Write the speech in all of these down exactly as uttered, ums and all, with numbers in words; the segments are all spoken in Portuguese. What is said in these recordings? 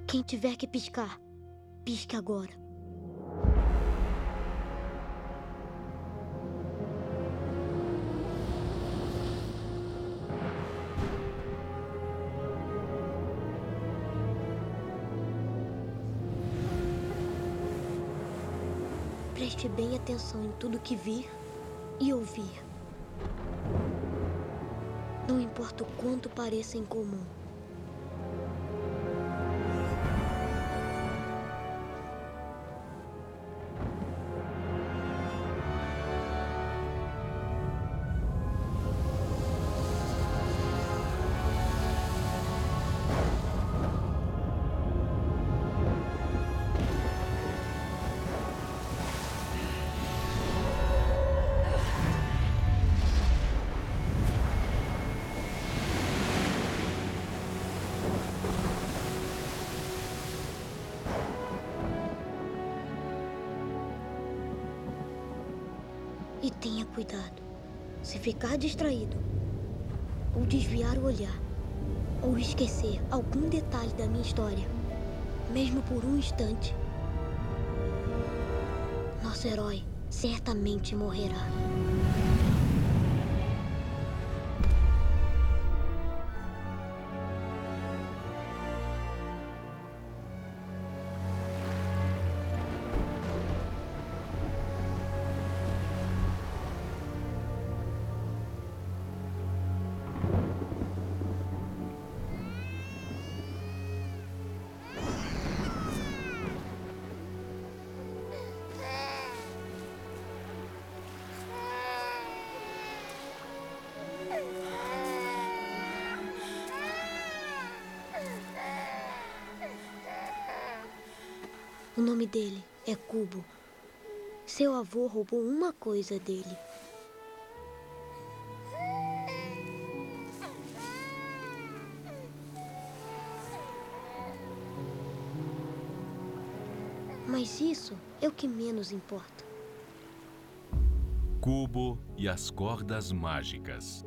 Quem tiver que piscar, pisque agora. Preste bem atenção em tudo que vir e ouvir. Não importa o quanto pareça incomum. E tenha cuidado. Se ficar distraído, ou desviar o olhar, ou esquecer algum detalhe da minha história, mesmo por um instante, nosso herói certamente morrerá. O nome dele é Kubo. Seu avô roubou uma coisa dele. Mas isso é o que menos importa. Kubo e as cordas mágicas.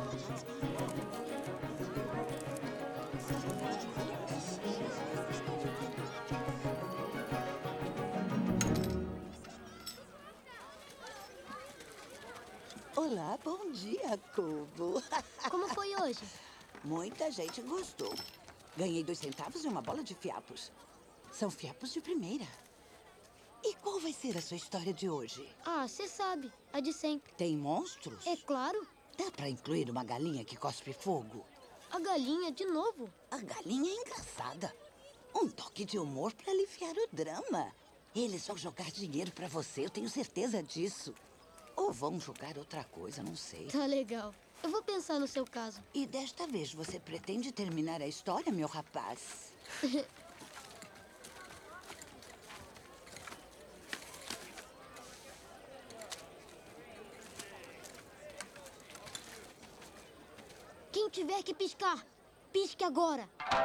Olá, bom dia, Cubo. Como foi hoje? Muita gente gostou. Ganhei dois centavos e uma bola de fiapos. São fiapos de primeira. E qual vai ser a sua história de hoje? Ah, você sabe. A de sempre. Tem monstros? É claro. Dá pra incluir uma galinha que cospe fogo? A galinha, de novo. A galinha é engraçada. Um toque de humor pra aliviar o drama. Eles vão jogar dinheiro pra você, eu tenho certeza disso. Ou vão jogar outra coisa, não sei. Tá legal. Eu vou pensar no seu caso. E desta vez você pretende terminar a história, meu rapaz? Quem tiver que piscar, pisque agora.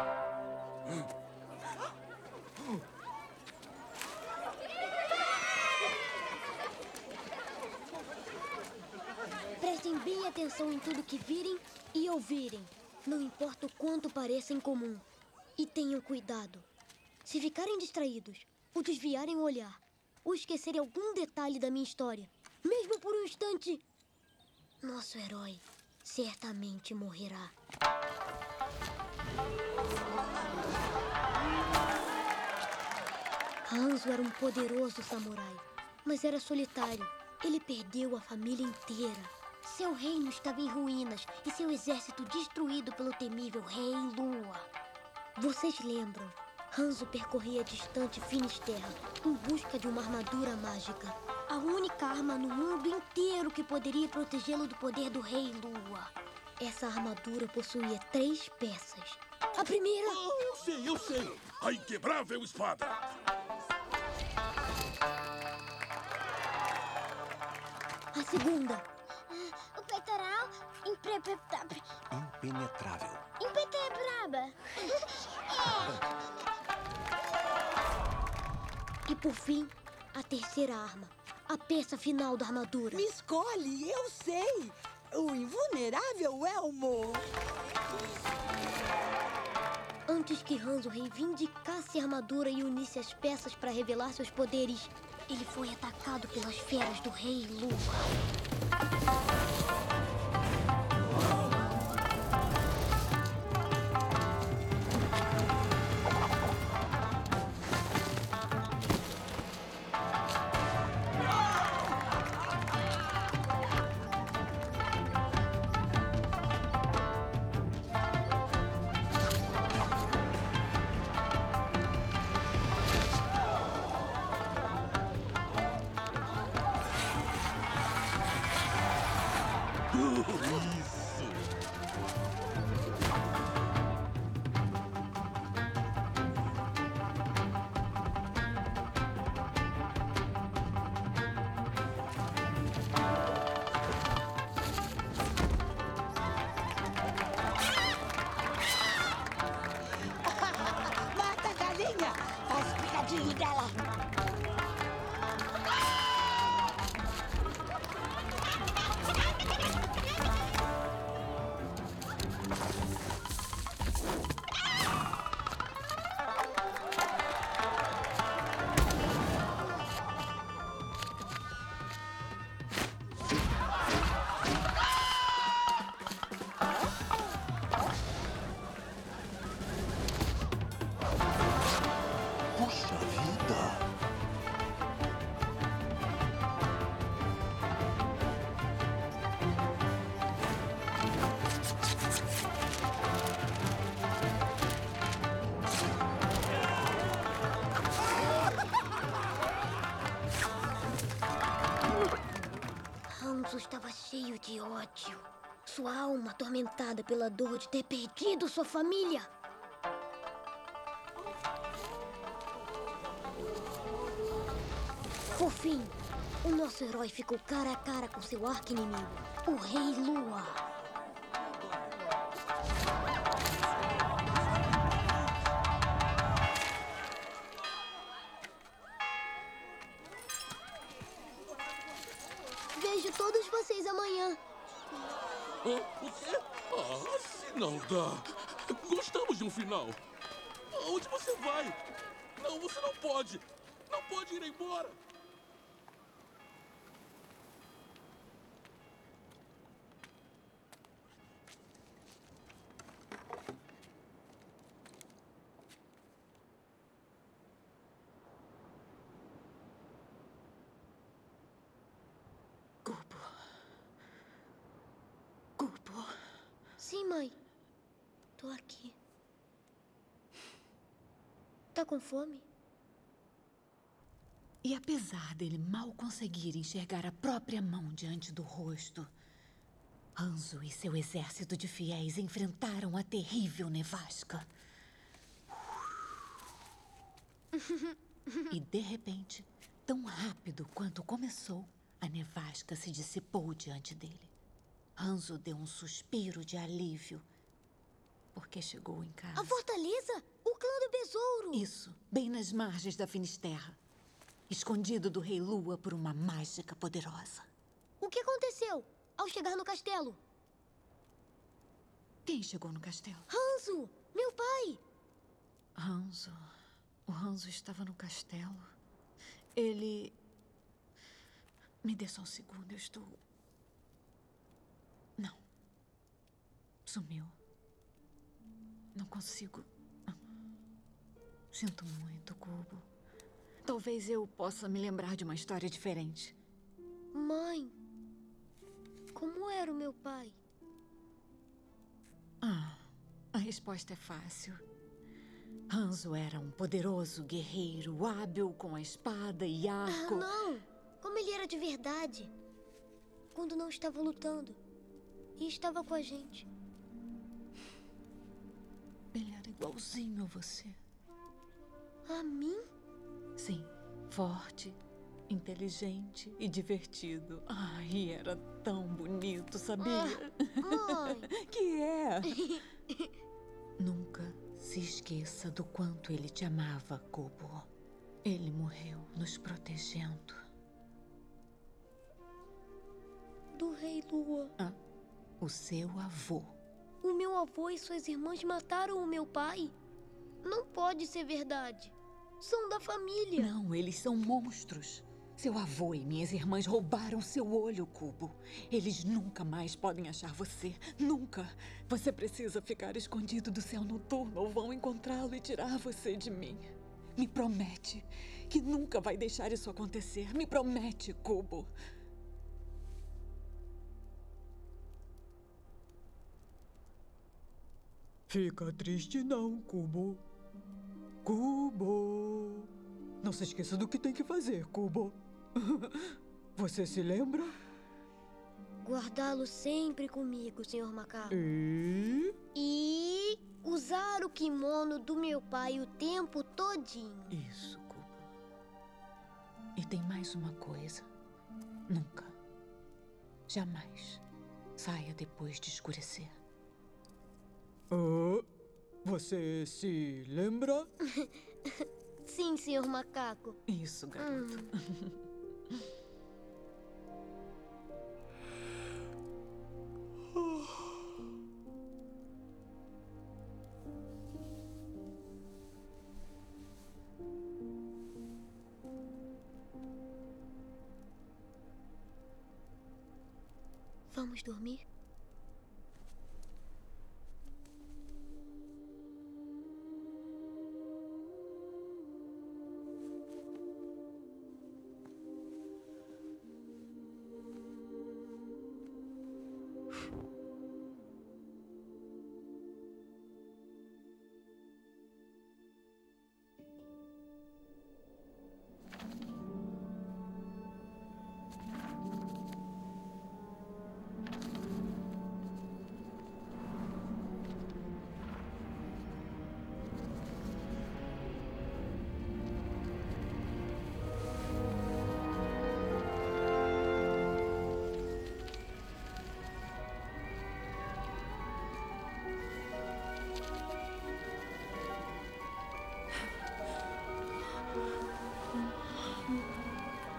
Prestem bem atenção em tudo que virem e ouvirem. Não importa o quanto pareça incomum. E tenham cuidado. Se ficarem distraídos, ou desviarem o olhar, ou esquecerem algum detalhe da minha história, mesmo por um instante, nosso herói certamente morrerá. Hanzo era um poderoso samurai, mas era solitário. Ele perdeu a família inteira. Seu reino estava em ruínas e seu exército destruído pelo temível Rei Lua. Vocês lembram? Hanzo percorria a distante Finisterra em busca de uma armadura mágica. A única arma no mundo inteiro que poderia protegê-lo do poder do Rei Lua. Essa armadura possuía três peças. A primeira... Oh, eu sei, eu sei! A inquebrável espada! A segunda... O peitoral impenetrável. Impenetrável. Impenetrável. E por fim, a terceira arma. A peça final da armadura. Me escolhe, eu sei! O invulnerável Elmo! Antes que Hanzo reivindicasse a armadura e unisse as peças para revelar seus poderes, ele foi atacado pelas feras do Rei Lua. Mata a galinha! Faz o picadinho dela! Puxa vida! Hanzo estava cheio de ódio. Sua alma atormentada pela dor de ter perdido sua família. Por fim, o nosso herói ficou cara a cara com seu arqui-inimigo, o Rei Lua. Vejo todos vocês amanhã. Oh, O quê? Ah, se não dá. Gostamos de um final. Aonde você vai? Não, você não pode. Não pode ir embora. Cubo. Cubo. Sim, mãe. Tô aqui. Tá com fome? E apesar dele mal conseguir enxergar a própria mão diante do rosto, Hanzo e seu exército de fiéis enfrentaram a terrível nevasca. E, de repente, tão rápido quanto começou, a nevasca se dissipou diante dele. Hanzo deu um suspiro de alívio, porque chegou em casa. A fortaleza? O clã do besouro! Isso, bem nas margens da Finisterra. Escondido do Rei Lua por uma mágica poderosa. O que aconteceu ao chegar no castelo? Quem chegou no castelo? Hanzo! Meu pai! Hanzo. O Hanzo estava no castelo. Ele... Me dê só um segundo, eu estou... Não. Sumiu. Não consigo... Sinto muito, Cubo. Talvez eu possa me lembrar de uma história diferente. Mãe, como era o meu pai? Ah, a resposta é fácil. Hanzo era um poderoso guerreiro, hábil com a espada e arco. Ah, não! Como ele era de verdade. Quando não estava lutando. E estava com a gente. Ele era igualzinho a você. A mim? Sim, forte, inteligente e divertido. Ai, e era tão bonito, sabia? Ah, mãe! Que é? Nunca se esqueça do quanto ele te amava, Cubo. Ele morreu nos protegendo. Do Rei Lua. Ah, o seu avô. O meu avô e suas irmãs mataram o meu pai? Não pode ser verdade. São da família. Não, eles são monstros. Seu avô e minhas irmãs roubaram seu olho, Cubo. Eles nunca mais podem achar você. Nunca. Você precisa ficar escondido do céu noturno ou vão encontrá-lo e tirar você de mim. Me promete que nunca vai deixar isso acontecer. Me promete, Cubo. Fica triste não, Cubo. Cubo. Não se esqueça do que tem que fazer, Cubo. Você se lembra? Guardá-lo sempre comigo, senhor Macaco. E... E usar o kimono do meu pai o tempo todinho. Isso, Cubo. E tem mais uma coisa. Nunca, jamais saia depois de escurecer. Ah, você se lembra? Sim, senhor Macaco. Isso, garoto. Hum. Vamos dormir?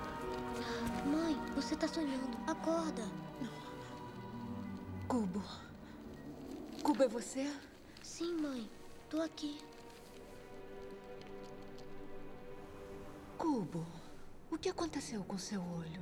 Mãe, você tá sonhando. Acorda. Cubo. Cubo, é você? Sim, mãe. Tô aqui. Cubo, o que aconteceu com seu olho?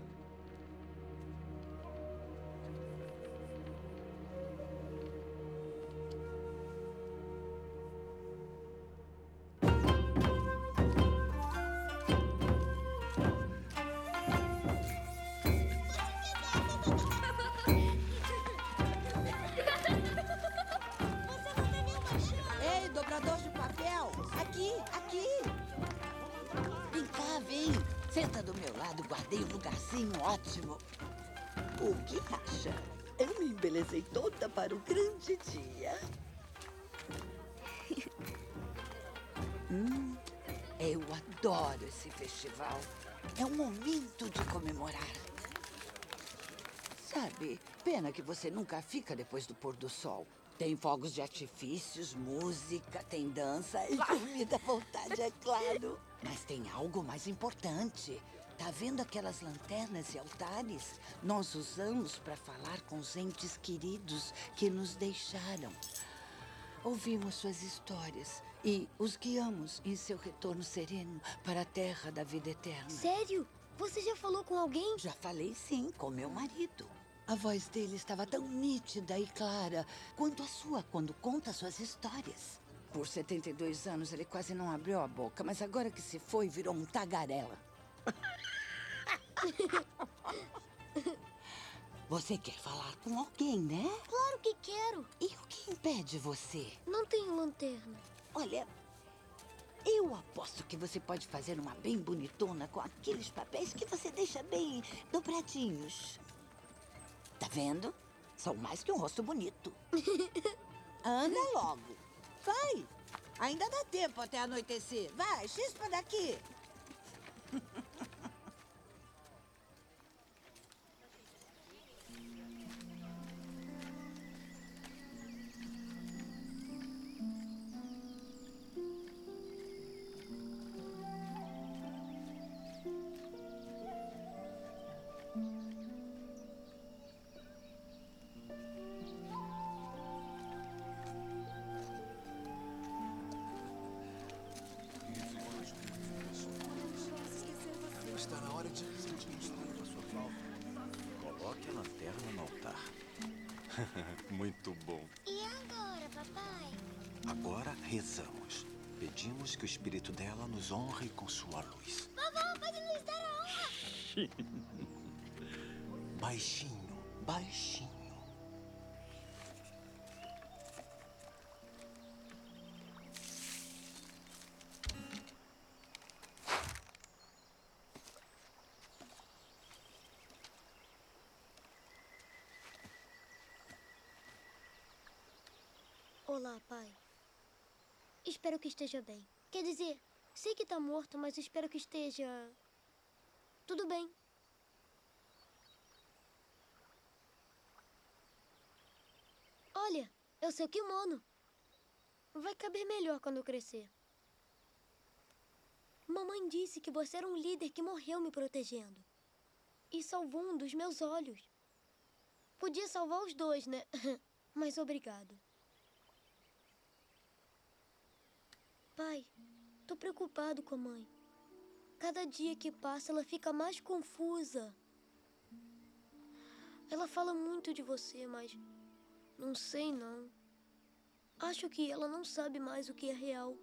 Ei, dobrador de papel! Aqui, aqui! Vem cá, vem! Senta do meu lado, guardei um lugarzinho ótimo. O que acha? Eu me embelezei toda para o grande dia. hum, eu adoro esse festival. É um momento de comemorar. Sabe, pena que você nunca fica depois do pôr do sol. Tem fogos de artifícios, música, tem dança e comida à vontade, é claro. Mas tem algo mais importante. Tá vendo aquelas lanternas e altares? Nós usamos para falar com os entes queridos que nos deixaram. Ouvimos suas histórias e os guiamos em seu retorno sereno para a terra da vida eterna. Sério? Você já falou com alguém? Já falei sim, com meu marido. A voz dele estava tão nítida e clara quanto a sua quando conta suas histórias. Por setenta e dois anos, ele quase não abriu a boca, mas agora que se foi, virou um tagarela. Você quer falar com alguém, né? Claro que quero. E o que impede você? Não tenho lanterna. Olha, eu aposto que você pode fazer uma bem bonitona com aqueles papéis que você deixa bem dobradinhos. Tá vendo? São mais que um rosto bonito. Anda logo. Vai. Ainda dá tempo até anoitecer. Vai, chispa daqui. Está na hora de sentirmos tudo a sua falta. Coloque a lanterna no altar. Muito bom. E agora, papai? Agora rezamos. Pedimos que o espírito dela nos honre com sua luz. Vovó, pode nos dar a honra? Baixinho, baixinho. Olá, pai. Espero que esteja bem. Quer dizer, sei que tá morto, mas espero que esteja... tudo bem. Olha, é o seu kimono. Vai caber melhor quando eu crescer. Mamãe disse que você era um líder que morreu me protegendo. E salvou um dos meus olhos. Podia salvar os dois, né? Mas obrigado. Pai, tô preocupado com a mãe. Cada dia que passa, ela fica mais confusa. Ela fala muito de você, mas não sei não. Acho que ela não sabe mais o que é real.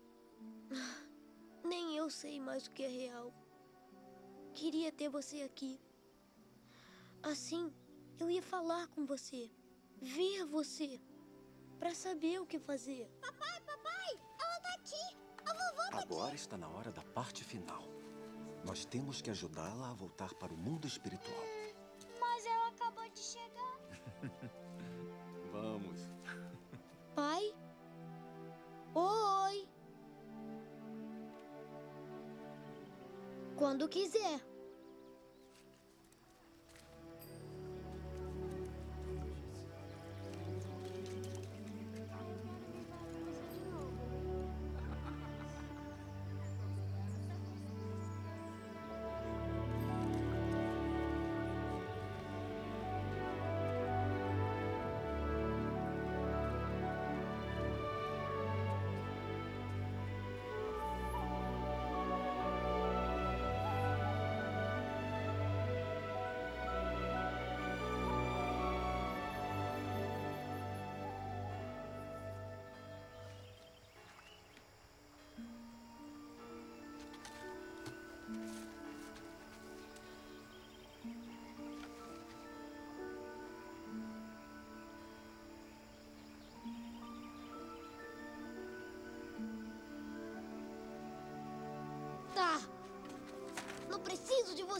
Nem eu sei mais o que é real. Queria ter você aqui. Assim, eu ia falar com você, ver você, pra saber o que fazer. Papai, papai, ela tá aqui. A vovó tá Agora está na hora da parte final. Nós temos que ajudá-la a voltar para o mundo espiritual. aqui. Mas ela acabou de chegar. Vamos. Pai? Oi! Quando quiser.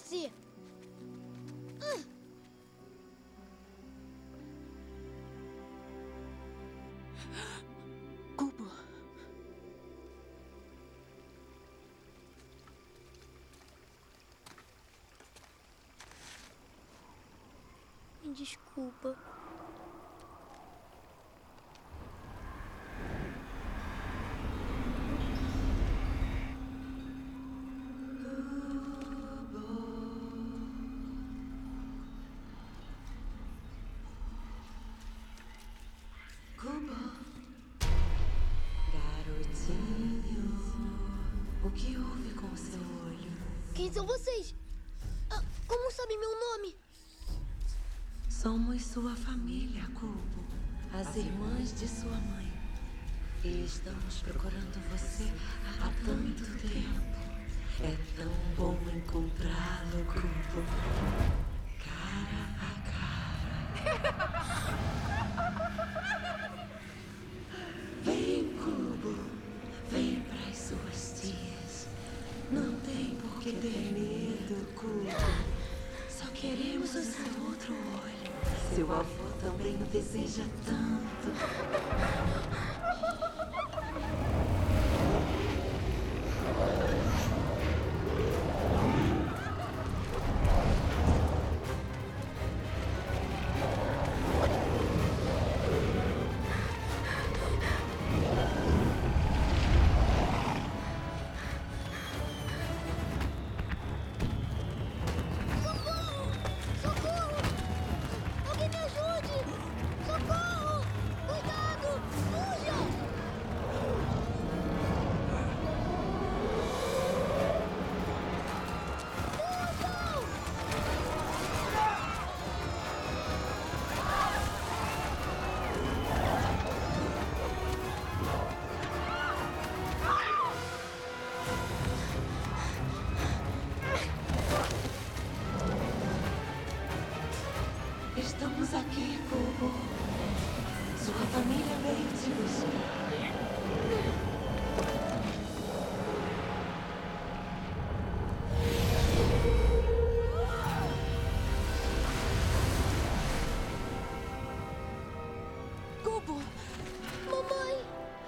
você. Hum. Cubo. Me desculpa. O que houve com o seu olho? Quem são vocês? Ah, como sabem meu nome? Somos sua família, Cubo. As irmãs de sua mãe. E estamos procurando você há tanto tempo. É tão bom encontrá-lo, Cubo. Cara a cara. Vem, Cubo. Vem para as suas tias. Não tem por que ter medo, Cubo. Só queremos o seu outro olho. Seu avô também o deseja tanto. Estamos aqui, Cubo. Sua família veio te buscar. Cubo! Mamãe!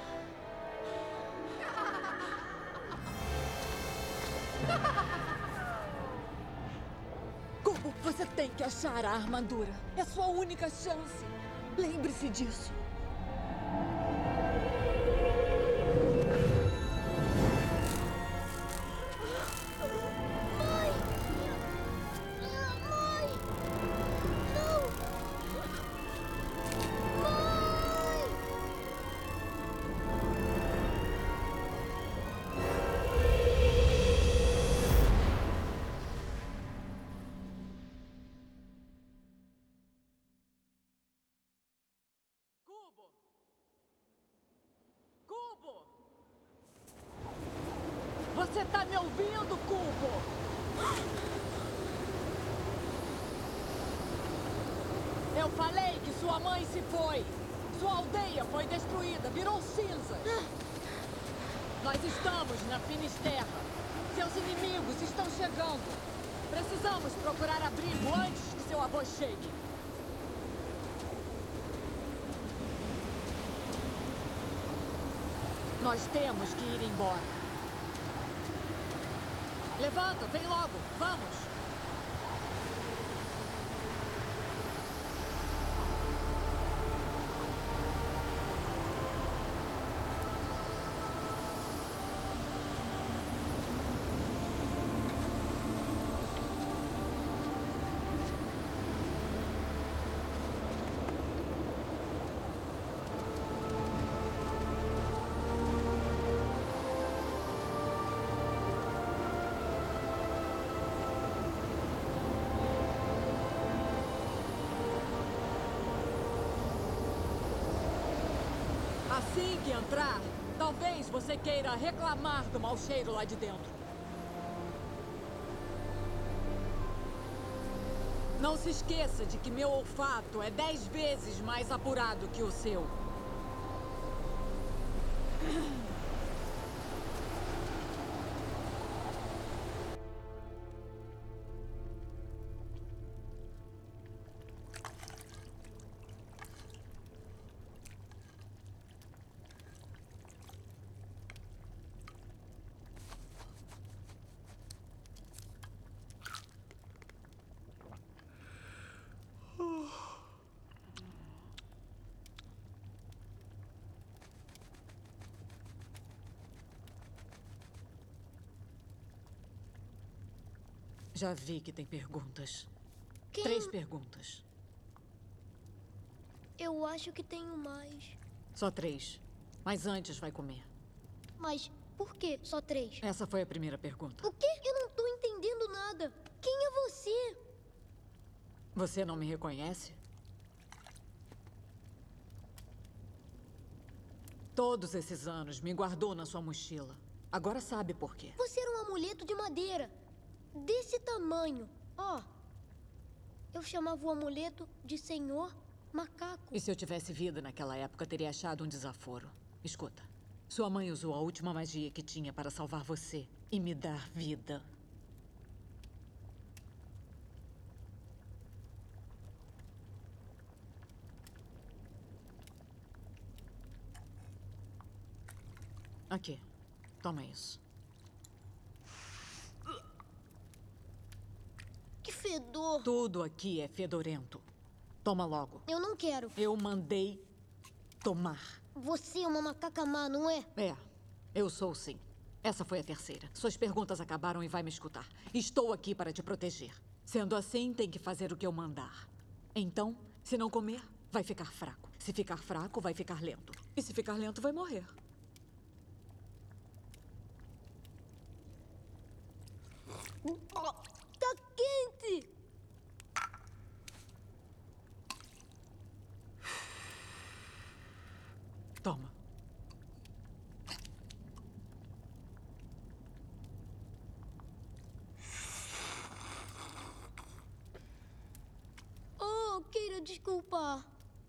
Cubo, você tem que achar a armadura. É sua única chance. Lembre-se disso. Mãe! Ah, mãe! Não! Mãe! Cubo! Cubo! Você tá me ouvindo, Cubo? Eu falei que sua mãe se foi. Sua aldeia foi destruída, virou cinza. Nós estamos na Finisterra. Seus inimigos estão chegando. Precisamos procurar abrigo antes que seu avô chegue. Nós temos que ir embora. Levanta, vem logo, vamos! Assim que entrar, talvez você queira reclamar do mau cheiro lá de dentro. Não se esqueça de que meu olfato é dez vezes mais apurado que o seu. Já vi que tem perguntas. Quem... Três perguntas. Eu acho que tenho mais. Só três. Mas antes vai comer. Mas por que só três? Essa foi a primeira pergunta. O quê? Eu não tô entendendo nada. Quem é você? Você não me reconhece? Todos esses anos me guardou na sua mochila. Agora sabe por quê. Você era um amuleto de madeira. Desse tamanho. Ó. Oh, eu chamava o amuleto de Senhor Macaco. E se eu tivesse vida naquela época, teria achado um desaforo. Escuta. Sua mãe usou a última magia que tinha para salvar você e me dar vida. Aqui. Toma isso. Que fedor. Tudo aqui é fedorento. Toma logo. Eu não quero. Eu mandei tomar. Você é uma macaca má, não é? É. Eu sou, sim. Essa foi a terceira. Suas perguntas acabaram e vai me escutar. Estou aqui para te proteger. Sendo assim, tem que fazer o que eu mandar. Então, se não comer, vai ficar fraco. Se ficar fraco, vai ficar lento. E se ficar lento, vai morrer. Tá quente! Toma. Oh, queira desculpar.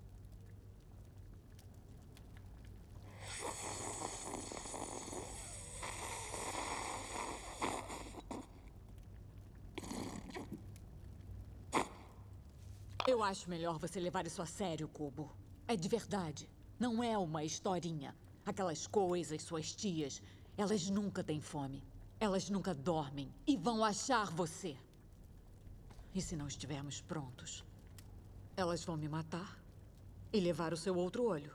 Eu acho melhor você levar isso a sério, Cubo. É de verdade. Não é uma historinha. Aquelas coisas, suas tias, elas nunca têm fome. Elas nunca dormem e vão achar você. E se não estivermos prontos, elas vão me matar e levar o seu outro olho.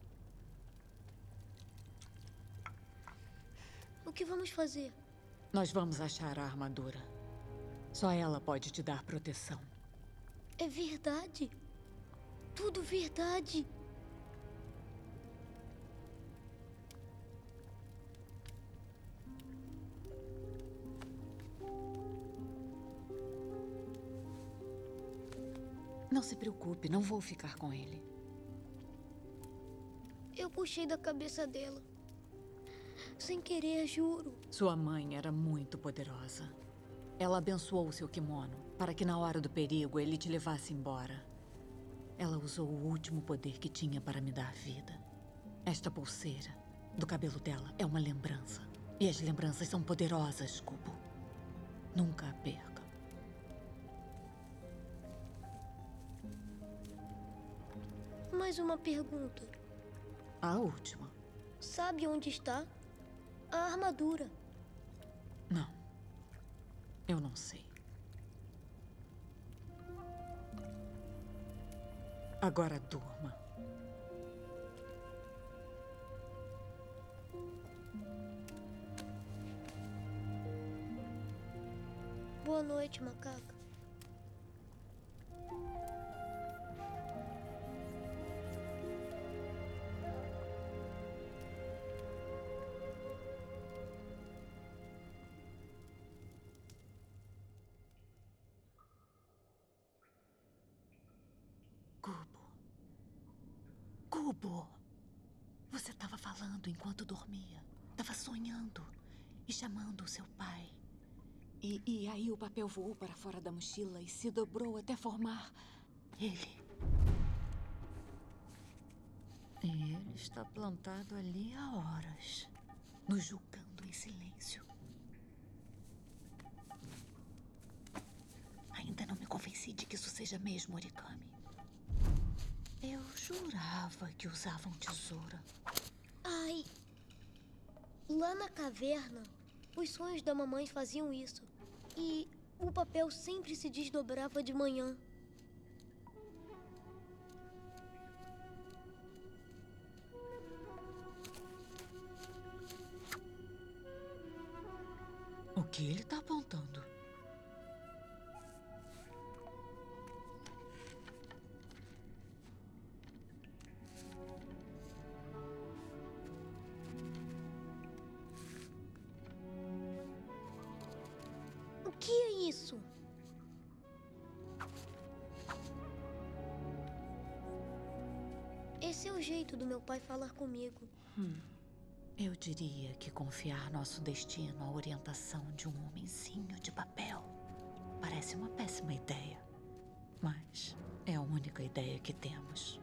O que vamos fazer? Nós vamos achar a armadura. Só ela pode te dar proteção. É verdade. Tudo verdade. Não se preocupe, não vou ficar com ele. Eu puxei da cabeça dela. Sem querer, juro. Sua mãe era muito poderosa. Ela abençoou seu kimono para que na hora do perigo ele te levasse embora. Ela usou o último poder que tinha para me dar vida. Esta pulseira do cabelo dela é uma lembrança. E as lembranças são poderosas, Cubo. Nunca a perca. Mais uma pergunta. A última. Sabe onde está a armadura? Não. Eu não sei. Agora durma. Boa noite, macaca. Cubo. Cubo. Você estava falando enquanto dormia. Estava sonhando e chamando o seu pai. E, e aí o papel voou para fora da mochila e se dobrou até formar ele. E ele está plantado ali há horas, nos julgando em silêncio. Ainda não me convenci de que isso seja mesmo origami. Eu jurava que usavam tesoura. Ai. Lá na caverna, os sonhos da mamãe faziam isso. E o papel sempre se desdobrava de manhã. O que ele está apontando? Esse é o jeito do meu pai falar comigo. Hum. Eu diria que confiar nosso destino à orientação de um homenzinho de papel parece uma péssima ideia. Mas é a única ideia que temos.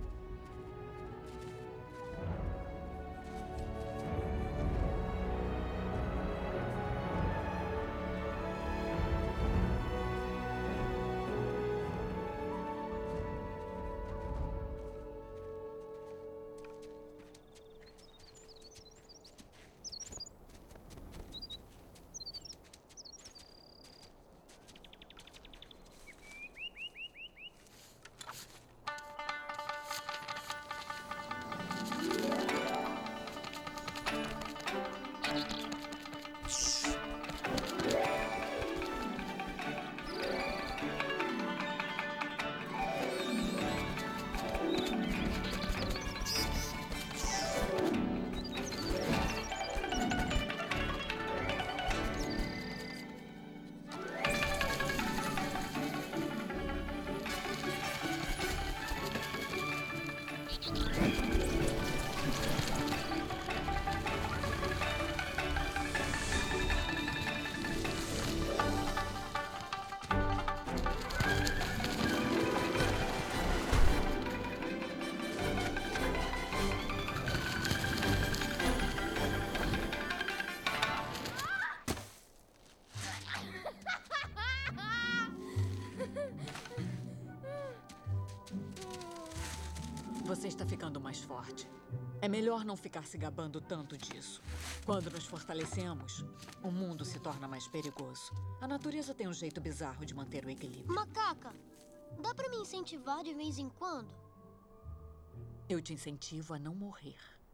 Você está ficando mais forte. É melhor não ficar se gabando tanto disso. Quando nos fortalecemos, o mundo se torna mais perigoso. A natureza tem um jeito bizarro de manter o equilíbrio. Macaca, dá pra me incentivar de vez em quando? Eu te incentivo a não morrer.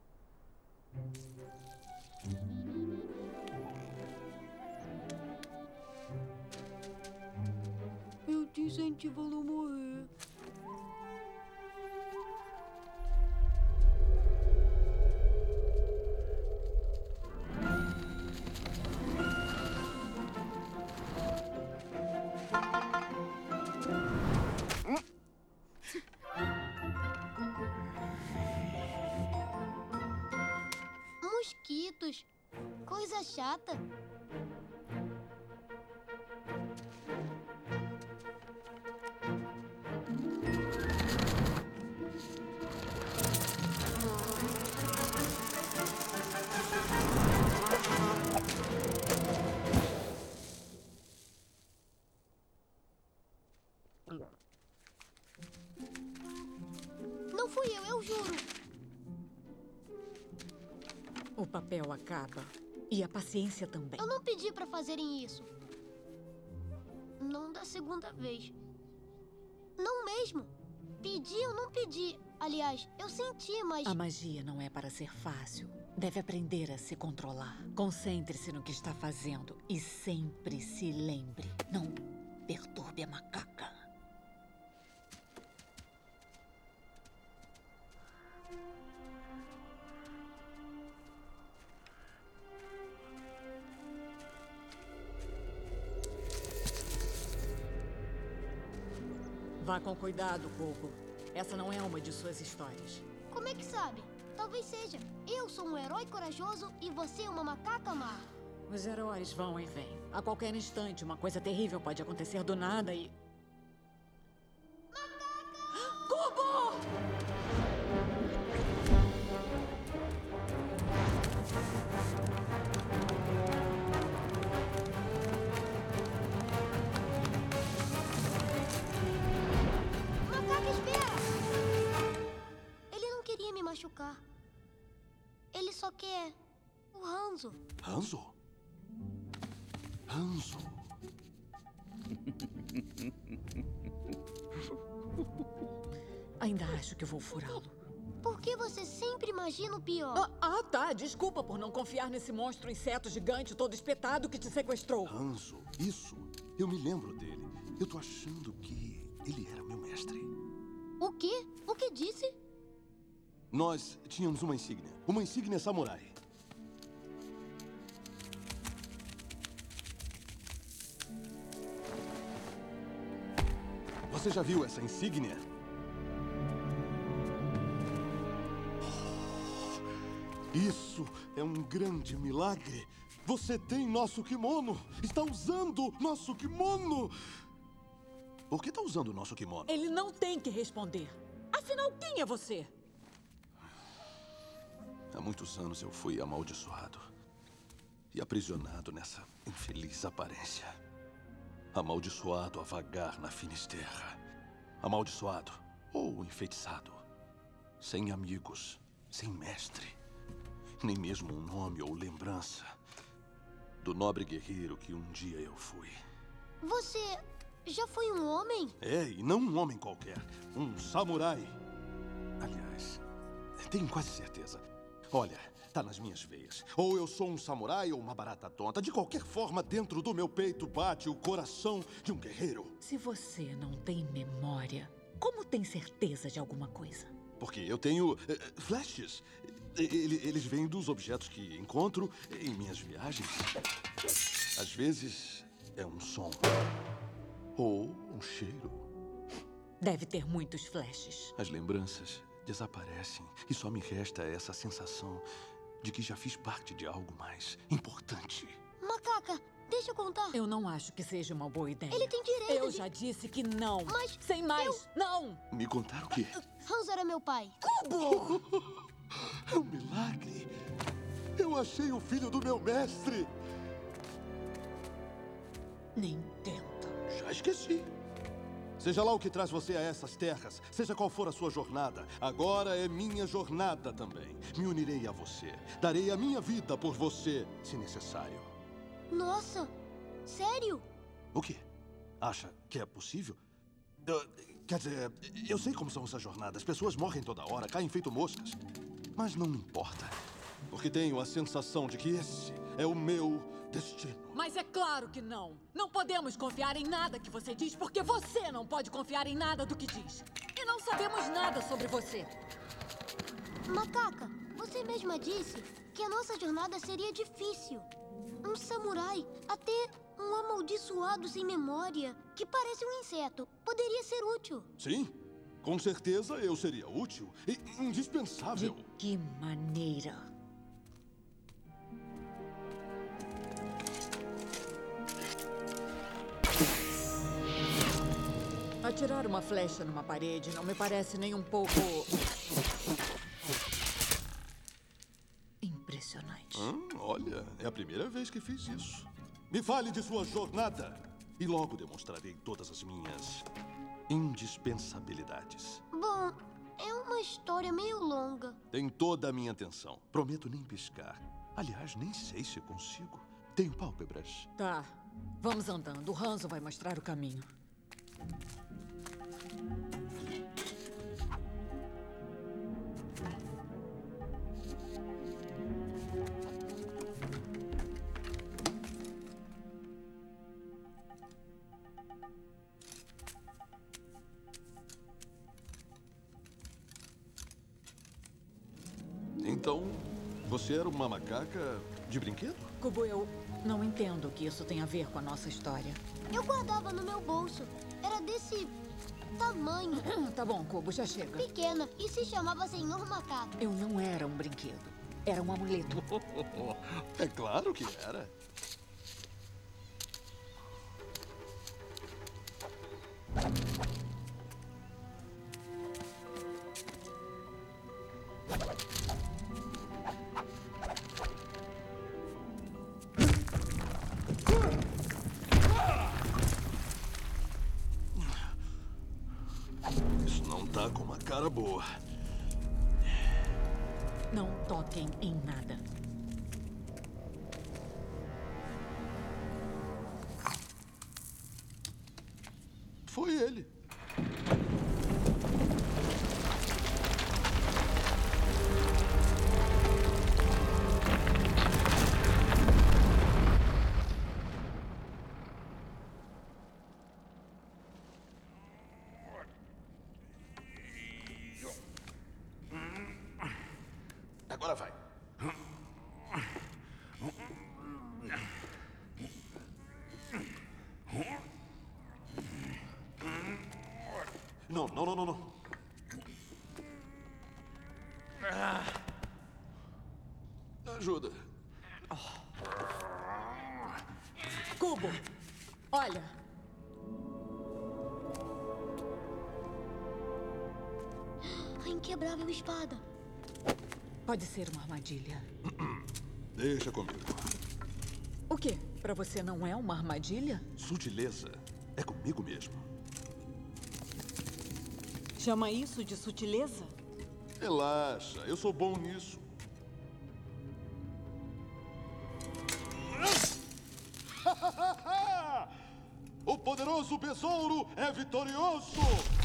Eu te incentivo a não morrer. Mosquitos. Coisa chata. Não fui eu, eu juro. O papel acaba. E a paciência também. Eu não pedi pra fazerem isso. Não da segunda vez. Não mesmo. Pedi, eu não pedi. Aliás, eu senti, mas... A magia não é para ser fácil. Deve aprender a se controlar. Concentre-se no que está fazendo. E sempre se lembre. Não perturbe a macaca. Vá com cuidado, Coco. Essa não é uma de suas histórias. Como é que sabe? Talvez seja. Eu sou um herói corajoso e você é uma macaca má. Os heróis vão e vêm. A qualquer instante, uma coisa terrível pode acontecer do nada e... Macaca! Cubo! Me machucar. Ele só quer o Hanzo. Hanzo? Hanzo? Ainda acho que vou furá-lo. Por que você sempre imagina o pior? Ah, ah, tá. Desculpa por não confiar nesse monstro inseto gigante todo espetado que te sequestrou. Hanzo, isso. Eu me lembro dele. Eu tô achando que ele era meu mestre. O quê? O que disse? Nós tínhamos uma insígnia. Uma insígnia samurai. Você já viu essa insígnia? Isso é um grande milagre. Você tem nosso kimono. Está usando nosso kimono. Por que está usando o nosso kimono? Ele não tem que responder. Afinal, quem é você? Há muitos anos eu fui amaldiçoado e aprisionado nessa infeliz aparência. Amaldiçoado a vagar na finisterra. Amaldiçoado ou enfeitiçado. Sem amigos, sem mestre. Nem mesmo um nome ou lembrança do nobre guerreiro que um dia eu fui. Você já foi um homem? É, e não um homem qualquer. Um samurai. Aliás, tenho quase certeza. Olha, tá nas minhas veias. Ou eu sou um samurai ou uma barata tonta. De qualquer forma, dentro do meu peito bate o coração de um guerreiro. Se você não tem memória, como tem certeza de alguma coisa? Porque eu tenho uh, flashes. Ele, eles vêm dos objetos que encontro em minhas viagens. Às vezes é um som. Ou um cheiro. Deve ter muitos flashes. As lembranças desaparecem e só me resta essa sensação de que já fiz parte de algo mais importante. Macaca, deixa eu contar. Eu não acho que seja uma boa ideia. Ele tem direito Eu de... já disse que não. Mas Sem mais, eu... não! Me contar o quê? Hans era meu pai. Cubo! É um milagre! Eu achei o filho do meu mestre! Nem tenta. Já esqueci. Seja lá o que traz você a essas terras, seja qual for a sua jornada, agora é minha jornada também. Me unirei a você. Darei a minha vida por você, se necessário. Nossa, sério? O quê? Acha que é possível? Eu, quer dizer, eu sei como são essas jornadas. Pessoas morrem toda hora, caem feito moscas. Mas não me importa, porque tenho a sensação de que esse é o meu destino. Mas é claro que não. Não podemos confiar em nada que você diz, porque você não pode confiar em nada do que diz. E não sabemos nada sobre você. Macaca, você mesma disse que a nossa jornada seria difícil. Um samurai, até um amaldiçoado sem memória, que parece um inseto, poderia ser útil. Sim, com certeza eu seria útil e indispensável. De que maneira? Atirar uma flecha numa parede não me parece nem um pouco... impressionante. Hum, olha, é a primeira vez que fiz isso. Me fale de sua jornada e logo demonstrarei todas as minhas indispensabilidades. Bom, é uma história meio longa. Tem toda a minha atenção. Prometo nem piscar. Aliás, nem sei se consigo. Tenho pálpebras. Tá, vamos andando. O Hanzo vai mostrar o caminho. Então, você era uma macaca de brinquedo? Kubo, eu não entendo o que isso tem a ver com a nossa história. Eu guardava no meu bolso. Era desse tamanho. Tá bom, Kubo, já chega. Pequena e se chamava Senhor Macaco. Eu não era um brinquedo. Era um amuleto. É claro que era. Isso não tá com uma cara boa. Não toquem em nada. Foi ele. Agora vai. Não, não, não, não, não. Ajuda. Cubo, olha. A inquebrável espada. Pode ser uma armadilha. Deixa comigo. O quê? Pra você não é uma armadilha? Sutileza é comigo mesmo. Chama isso de sutileza? Relaxa, eu sou bom nisso. O poderoso besouro é vitorioso!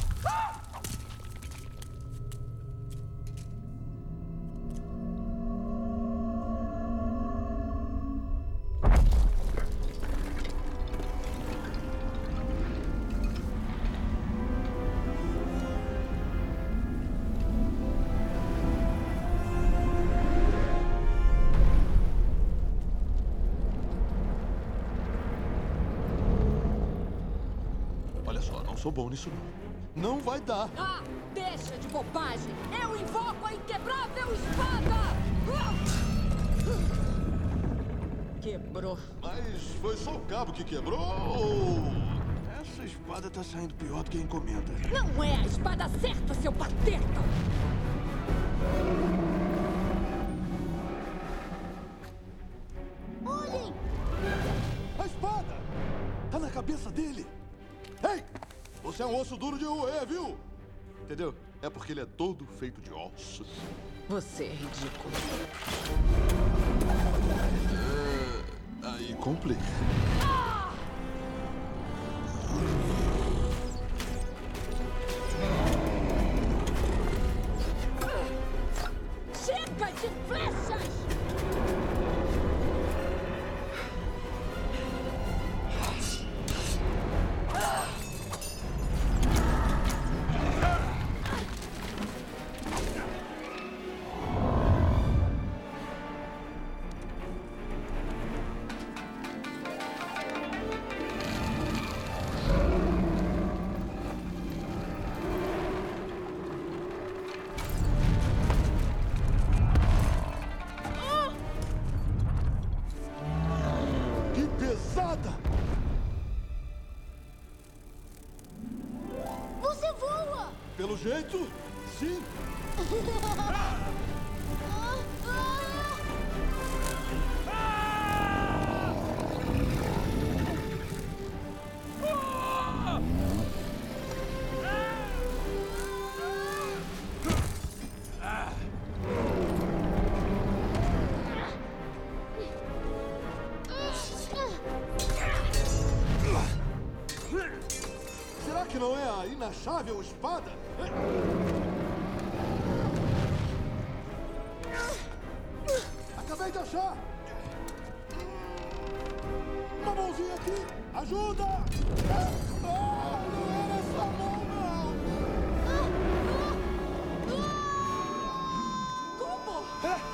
Sou bom nisso não. Não vai dar. Ah, deixa de bobagem. Eu invoco a inquebrável espada. Quebrou. Mas foi só o cabo que quebrou? Essa espada tá saindo pior do que a encomenda. Não é a espada certa, seu pateta. Olhem! A espada! Tá na cabeça dele. Ei! Você é um osso duro de roer, viu? Entendeu? É porque ele é todo feito de ossos. Você é ridículo. É... Aí complica. Ah! Chega de flechas! Você voa! Pelo jeito, sim. Será que não é a inachável espada? Acabei de achar! Uma mãozinha aqui! Ajuda! Ah, não era essa mão, não! Cubo! É.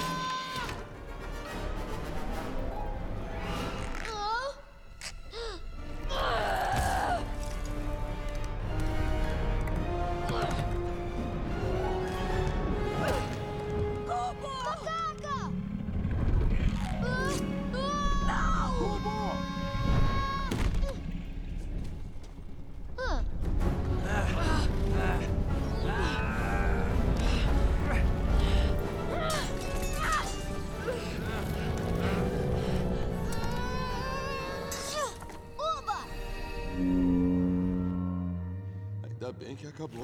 Ainda bem que acabou.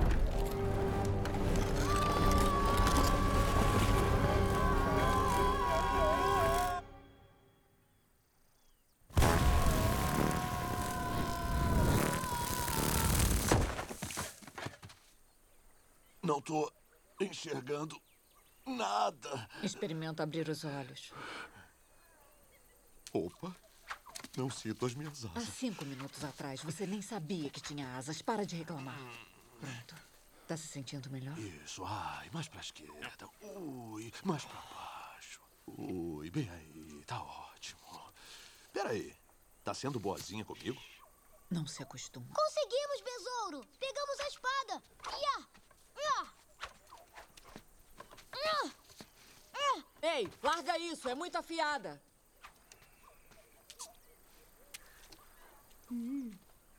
Não tô enxergando nada. Experimenta abrir os olhos. Opa, não sinto as minhas Há asas. cinco minutos atrás, você nem sabia que tinha asas. Para de reclamar. Pronto. Tá se sentindo melhor? Isso, ai, mais pra esquerda. Ui, mais pra baixo. Ui, bem aí, tá ótimo. Peraí, tá sendo boazinha comigo? Não se acostuma. Conseguimos, besouro! Pegamos a espada! Ia! Ia! Ia! Ia! Ei, larga isso, é muito afiada. Hum.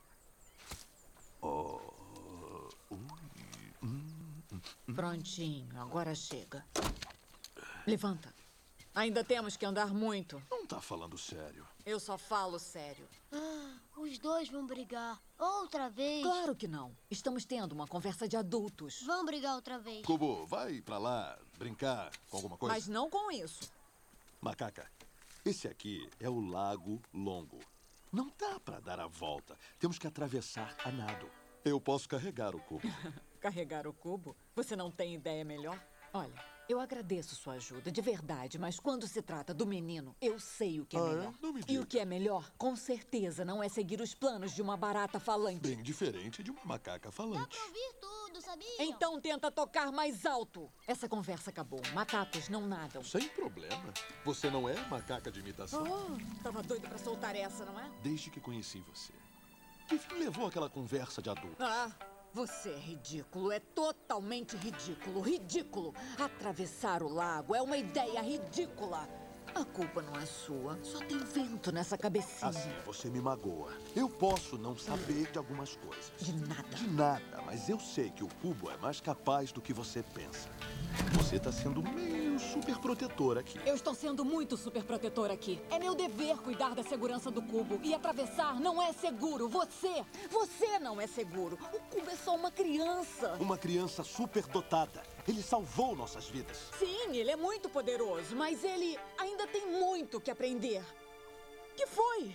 Oh, ui, hum, hum. Prontinho, agora chega. Levanta. Ainda temos que andar muito. Não tá falando sério. Eu só falo sério. Ah, os dois vão brigar. Outra vez. Claro que não. Estamos tendo uma conversa de adultos. Vão brigar outra vez. Cubo, vai pra lá brincar com alguma coisa. Mas não com isso. Macaca, esse aqui é o Lago Longo. Não dá pra dar a volta. Temos que atravessar a nado. Eu posso carregar o cubo. Carregar o cubo? Você não tem ideia melhor? Olha, eu agradeço sua ajuda, de verdade, mas quando se trata do menino, eu sei o que é Ah, é? melhor. Não me E diga. o que é melhor, com certeza, não é seguir os planos de uma barata falante. Bem diferente de uma macaca Dá falante. pra ouvir tudo, sabia? Então tenta tocar mais alto. Essa conversa acabou. Macacos não nadam. Sem problema. Você não é macaca de imitação? Oh, tava doido pra soltar essa, não é? Desde que conheci você. Que fim levou aquela conversa de adulto? Ah, você é ridículo. É totalmente ridículo. Ridículo. Atravessar o lago é uma ideia ridícula. A culpa não é sua. Só tem vento nessa cabecinha. Assim, você me magoa. Eu posso não saber de algumas coisas. De nada. De nada, mas eu sei que o cubo é mais capaz do que você pensa. Você tá sendo meio super protetor aqui. Eu estou sendo muito super protetor aqui. É meu dever cuidar da segurança do cubo. E atravessar não é seguro. Você, você não é seguro. O cubo é só uma criança. Uma criança super dotada. Ele salvou nossas vidas. Sim, ele é muito poderoso, mas ele ainda tem muito que aprender. Que foi?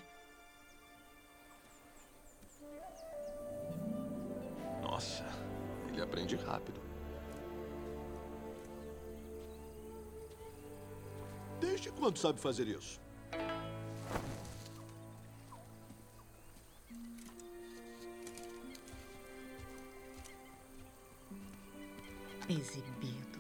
Nossa, ele aprende rápido. Desde quando sabe fazer isso? Exibido.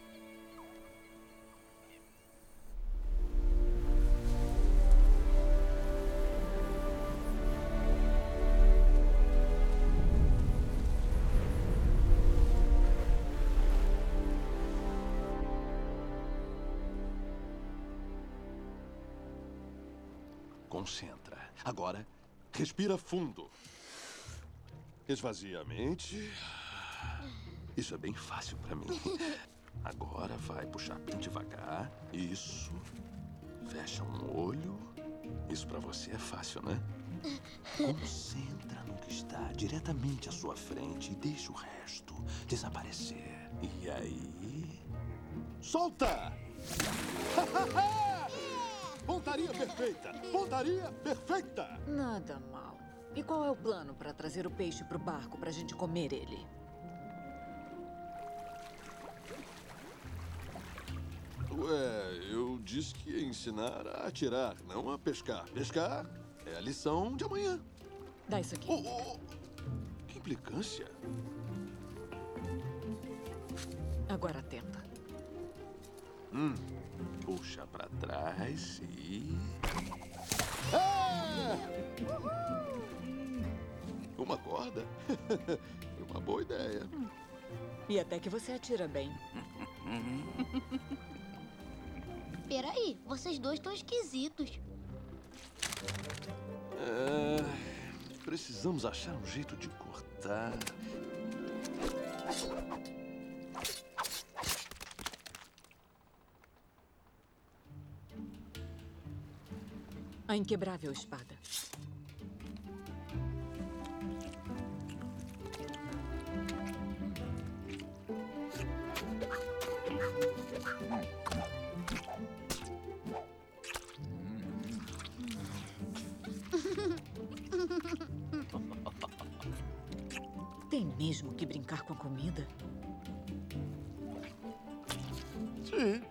Concentra. Agora, respira fundo. Esvazia a mente. Isso é bem fácil pra mim. Agora vai puxar bem devagar. Isso. Fecha um olho. Isso pra você é fácil, né? Concentra no que está diretamente à sua frente e deixa o resto desaparecer. E aí... Solta! Pontaria perfeita! Pontaria perfeita! Nada mal. E qual é o plano para trazer o peixe pro barco pra gente comer ele? Ué, eu disse que ia ensinar a atirar, não a pescar. Pescar é a lição de amanhã. Dá isso aqui. Oh, oh, oh. Que implicância. Agora tenta. Hum. Puxa pra trás e... Ah! Uma corda? É uma boa ideia. E até que você atira bem. Peraí, vocês dois estão esquisitos. É, precisamos achar um jeito de cortar. A inquebrável espada. Tem mesmo que brincar com a comida? Sim.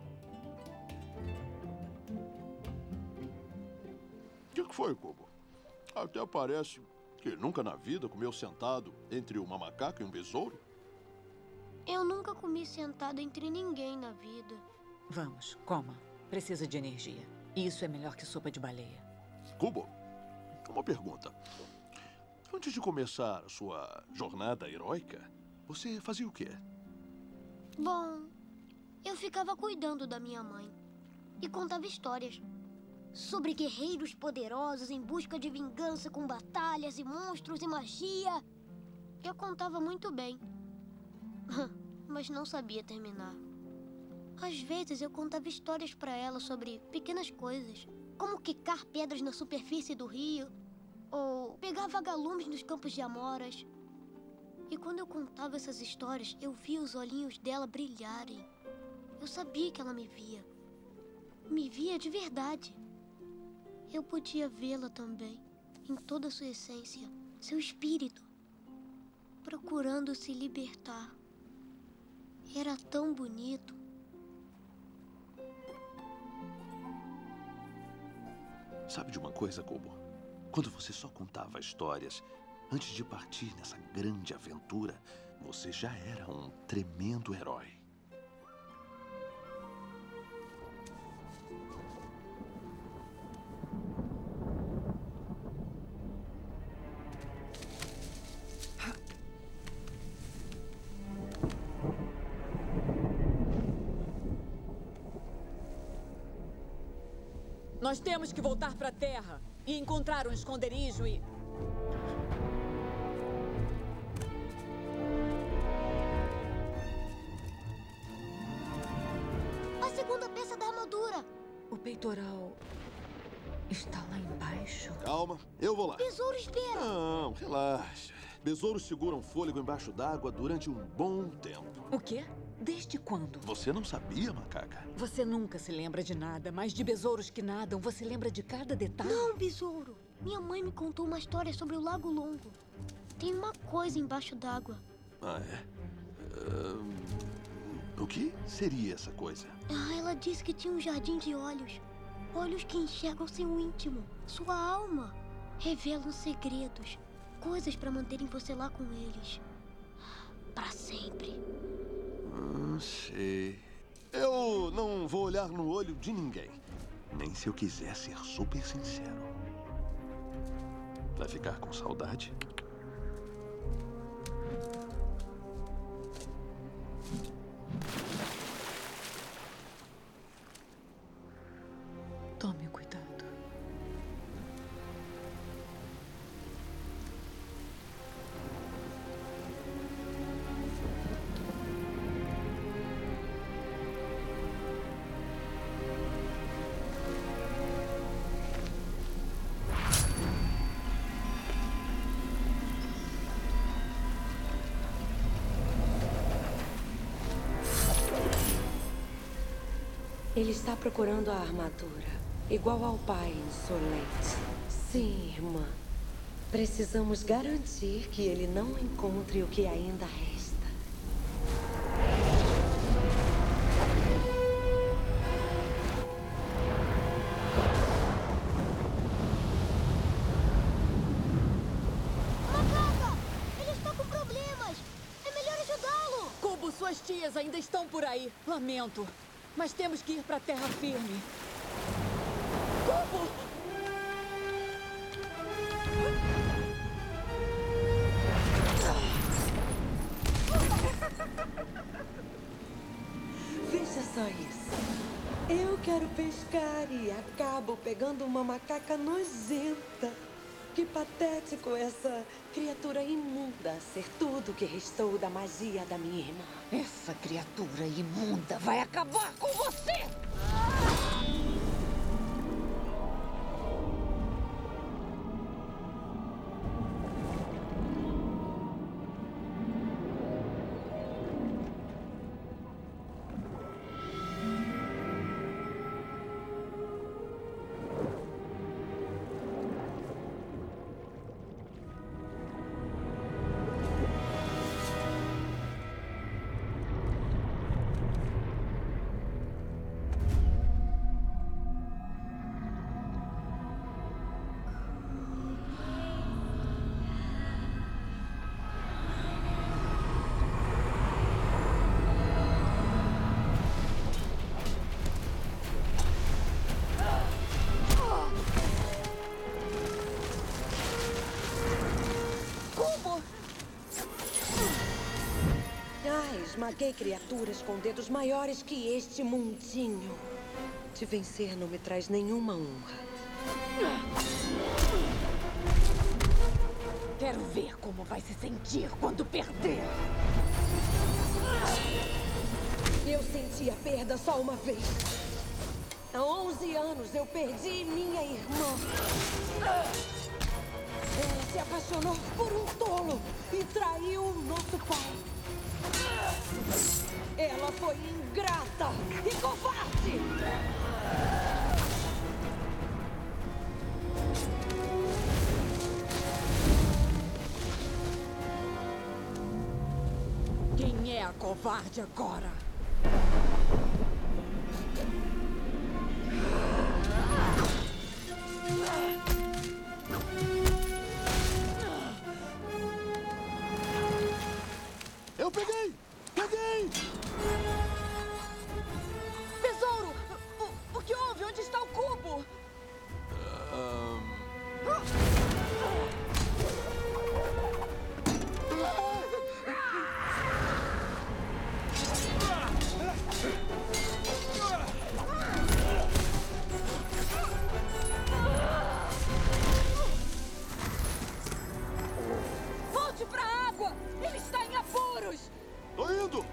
O que que foi, Cubo? Até parece que nunca na vida comeu sentado entre uma macaca e um besouro. Eu nunca comi sentado entre ninguém na vida. Vamos, coma. Precisa de energia. E isso é melhor que sopa de baleia. Cubo, uma pergunta. Antes de começar a sua jornada heróica, você fazia o quê? Bom, eu ficava cuidando da minha mãe e contava histórias sobre guerreiros poderosos em busca de vingança com batalhas e monstros e magia. Eu contava muito bem, mas não sabia terminar. Às vezes eu contava histórias para ela sobre pequenas coisas, como quicar pedras na superfície do rio, ou pegar vagalumes nos campos de amoras. E quando eu contava essas histórias, eu via os olhinhos dela brilharem. Eu sabia que ela me via. Me via de verdade. Eu podia vê-la também, em toda a sua essência, seu espírito, procurando se libertar. Era tão bonito. Sabe de uma coisa, Cubo? Quando você só contava histórias, antes de partir nessa grande aventura, você já era um tremendo herói. Nós temos que voltar para a Terra e encontrar um esconderijo e... A segunda peça da armadura. O peitoral está lá embaixo. Calma, eu vou lá. Besouro, espera. Não, relaxa. Besouros seguram fôlego embaixo d'água durante um bom tempo. O quê? Desde quando? Você não sabia, macaca? Você nunca se lembra de nada, mas de besouros que nadam, você lembra de cada detalhe? Não, besouro. Minha mãe me contou uma história sobre o Lago Longo. Tem uma coisa embaixo d'água. Ah, é? Ahn, o que seria essa coisa? Ah, ela disse que tinha um jardim de olhos. Olhos que enxergam seu íntimo, sua alma. Revelam segredos, coisas para manterem você lá com eles. Para sempre. Não sei. Eu não vou olhar no olho de ninguém. Nem se eu quiser ser super sincero. Vai ficar com saudade? Tome cuidado. Ele está procurando a armadura, igual ao pai insolente. Sim, irmã. Precisamos garantir que ele não encontre o que ainda resta. Macaca! Ele está com problemas! É melhor ajudá-lo! Cubo, suas tias ainda estão por aí. Lamento. Mas temos que ir para a terra firme. Cubo! Veja só isso. Eu quero pescar e acabo pegando uma macaca nojenta. Que patético essa criatura imunda ser tudo que restou da magia da minha irmã. Essa criatura imunda vai acabar com você! esmaguei criaturas com dedos maiores que este mundinho. Te vencer não me traz nenhuma honra. Quero ver como vai se sentir quando perder. Eu senti a perda só uma vez. Há onze anos eu perdi minha irmã. Ela se apaixonou por um tolo e traiu nosso pai. Ela foi ingrata e covarde. Quem é a covarde agora? Eu peguei! Peguei! Besouro! O, o que houve? Onde está o cubo? Volte para a água! Ele está em apuros! Tô indo!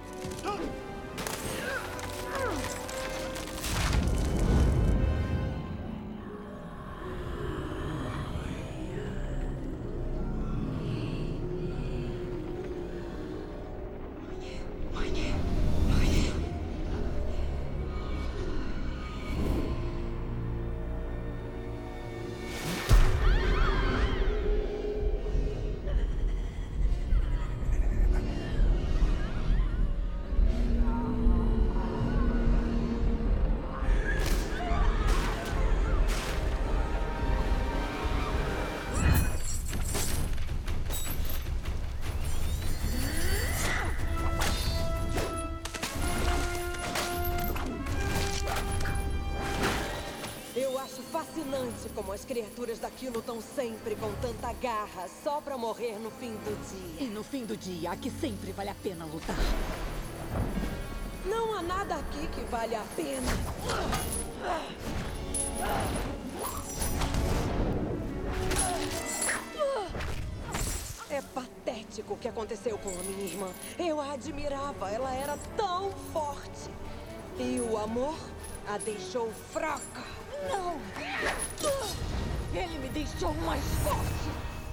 Fascinante como as criaturas daquilo estão sempre com tanta garra, só pra morrer no fim do dia. E no fim do dia, aqui sempre vale a pena lutar. Não há nada aqui que vale a pena. É patético o que aconteceu com a minha irmã. Eu a admirava, ela era tão forte. E o amor a deixou fraca. Não! Ele me deixou mais forte!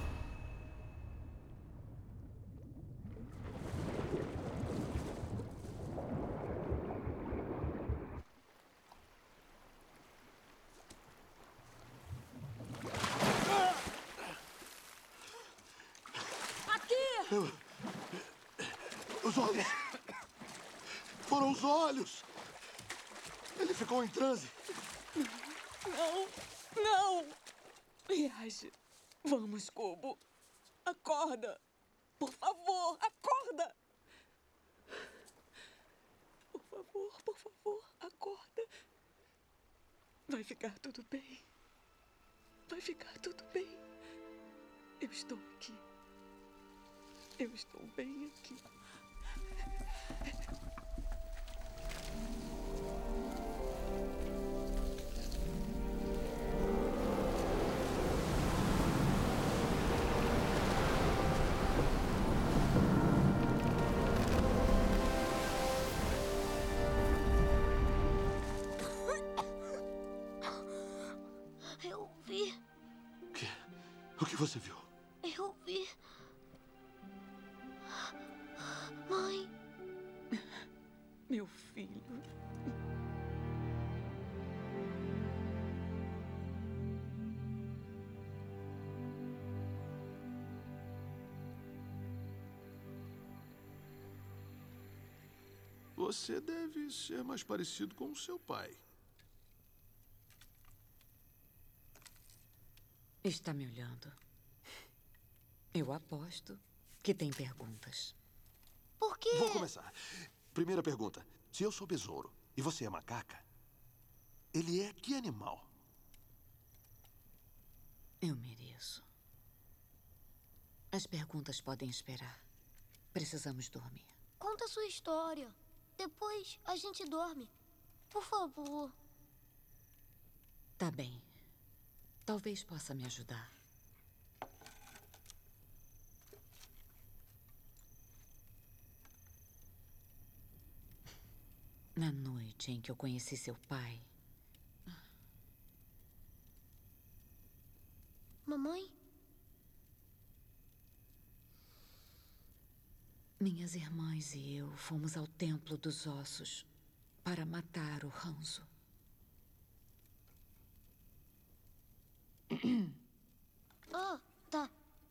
Aqui! Eu... Os olhos! Foram os olhos! Ele ficou em transe. Não! Não! Reage. Vamos, Cubo. Acorda. Por favor, acorda. Por favor, por favor, acorda. Vai ficar tudo bem. Vai ficar tudo bem. Eu estou aqui. Eu estou bem aqui. Eu vi. O quê? O que você viu? Eu vi. Mãe. Meu filho. Você deve ser mais parecido com o seu pai. Está me olhando. Eu aposto que tem perguntas. Por quê? Vou começar. Primeira pergunta. Se eu sou besouro e você é macaca, ele é que animal? Eu mereço. As perguntas podem esperar. Precisamos dormir. Conta a sua história. Depois a gente dorme. Por favor. Tá bem. Talvez possa me ajudar. Na noite em que eu conheci seu pai... Mamãe? Minhas irmãs e eu fomos ao Templo dos Ossos para matar o Hanzo. Ah, tá.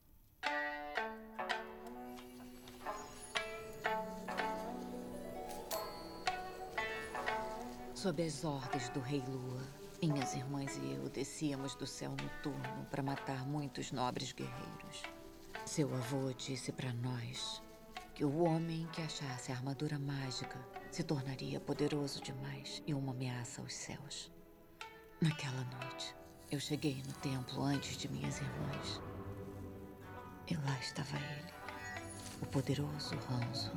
Sob as ordens do Rei Lua, minhas irmãs e eu descíamos do céu noturno para matar muitos nobres guerreiros. Seu avô disse para nós que o homem que achasse a armadura mágica se tornaria poderoso demais e uma ameaça aos céus. Naquela noite, eu cheguei no templo antes de minhas irmãs. E lá estava ele, o poderoso Hanzo.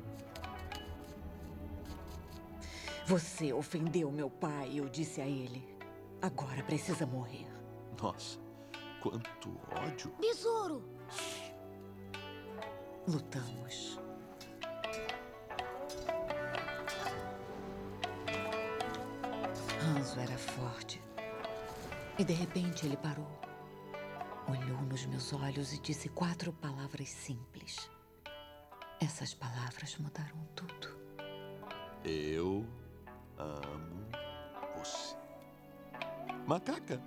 Você ofendeu meu pai, eu disse a ele. Agora precisa morrer. Nossa, quanto ódio. Besouro! Lutamos. Hanzo era forte. E de repente ele parou. Olhou nos meus olhos e disse quatro palavras simples. Essas palavras mudaram tudo. Eu amo você. Macaca.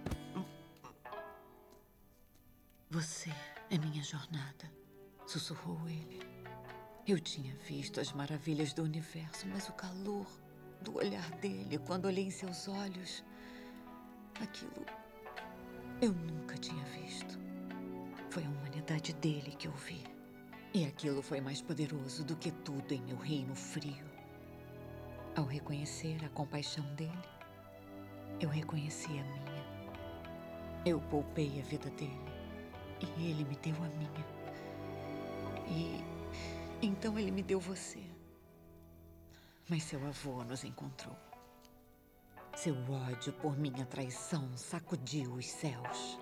Você é minha jornada, sussurrou ele. Eu tinha visto as maravilhas do universo, mas o calor do olhar dele, quando olhei em seus olhos, aquilo eu nunca tinha visto. Foi a humanidade dele que eu vi. E aquilo foi mais poderoso do que tudo em meu reino frio. Ao reconhecer a compaixão dele, eu reconheci a minha. Eu poupei a vida dele e ele me deu a minha. E então ele me deu você. Mas seu avô nos encontrou. Seu ódio por minha traição sacudiu os céus.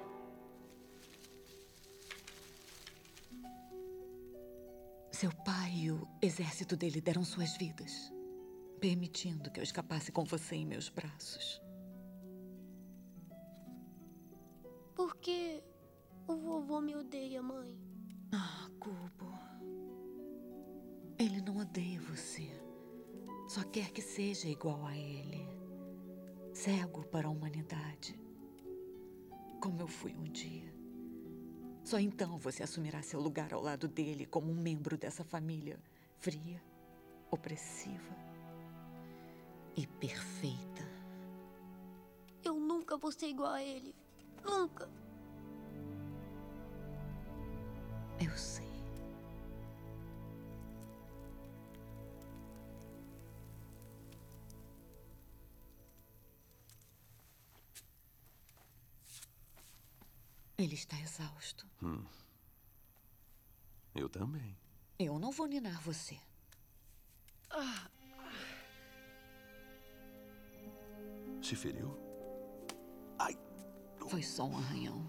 Seu pai e o exército dele deram suas vidas, permitindo que eu escapasse com você em meus braços. Por que o vovô me odeia, mãe? Ah, Cubo. Ele não odeia você. Só quer que seja igual a ele. Cego para a humanidade. Como eu fui um dia. Só então você assumirá seu lugar ao lado dele como um membro dessa família fria, opressiva e perfeita. Eu nunca vou ser igual a ele. Nunca. Eu sei. Ele está exausto. Hum. Eu também. Eu não vou ninar você. Ah. Se feriu? Ai! Foi só um arranhão.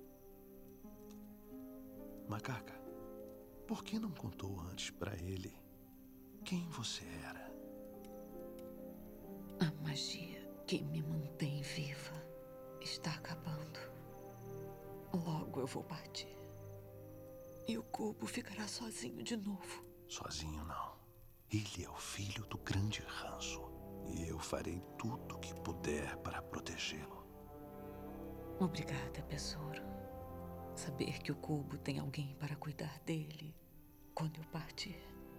Macaca, por que não contou antes pra ele quem você era? A magia que me mantém viva está acabando. Logo eu vou partir. E o Cubo ficará sozinho de novo. Sozinho não. Ele é o filho do grande Hanzo. E eu farei tudo o que puder para protegê-lo. Obrigada, Besouro. Saber que o Cubo tem alguém para cuidar dele quando eu partir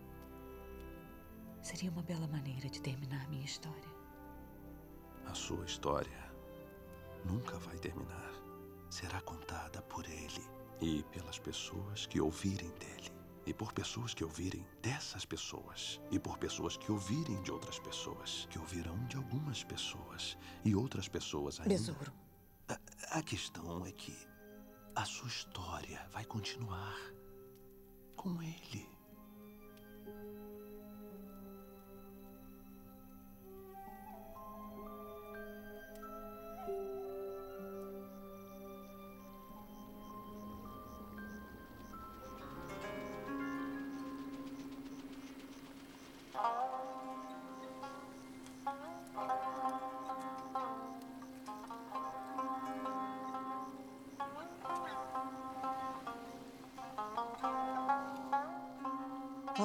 seria uma bela maneira de terminar minha história. A sua história nunca vai terminar. Será contada por ele e pelas pessoas que ouvirem dele. E por pessoas que ouvirem dessas pessoas. E por pessoas que ouvirem de outras pessoas. Que ouvirão de algumas pessoas. E outras pessoas ainda. Besouro. A, a questão é que a sua história vai continuar com ele.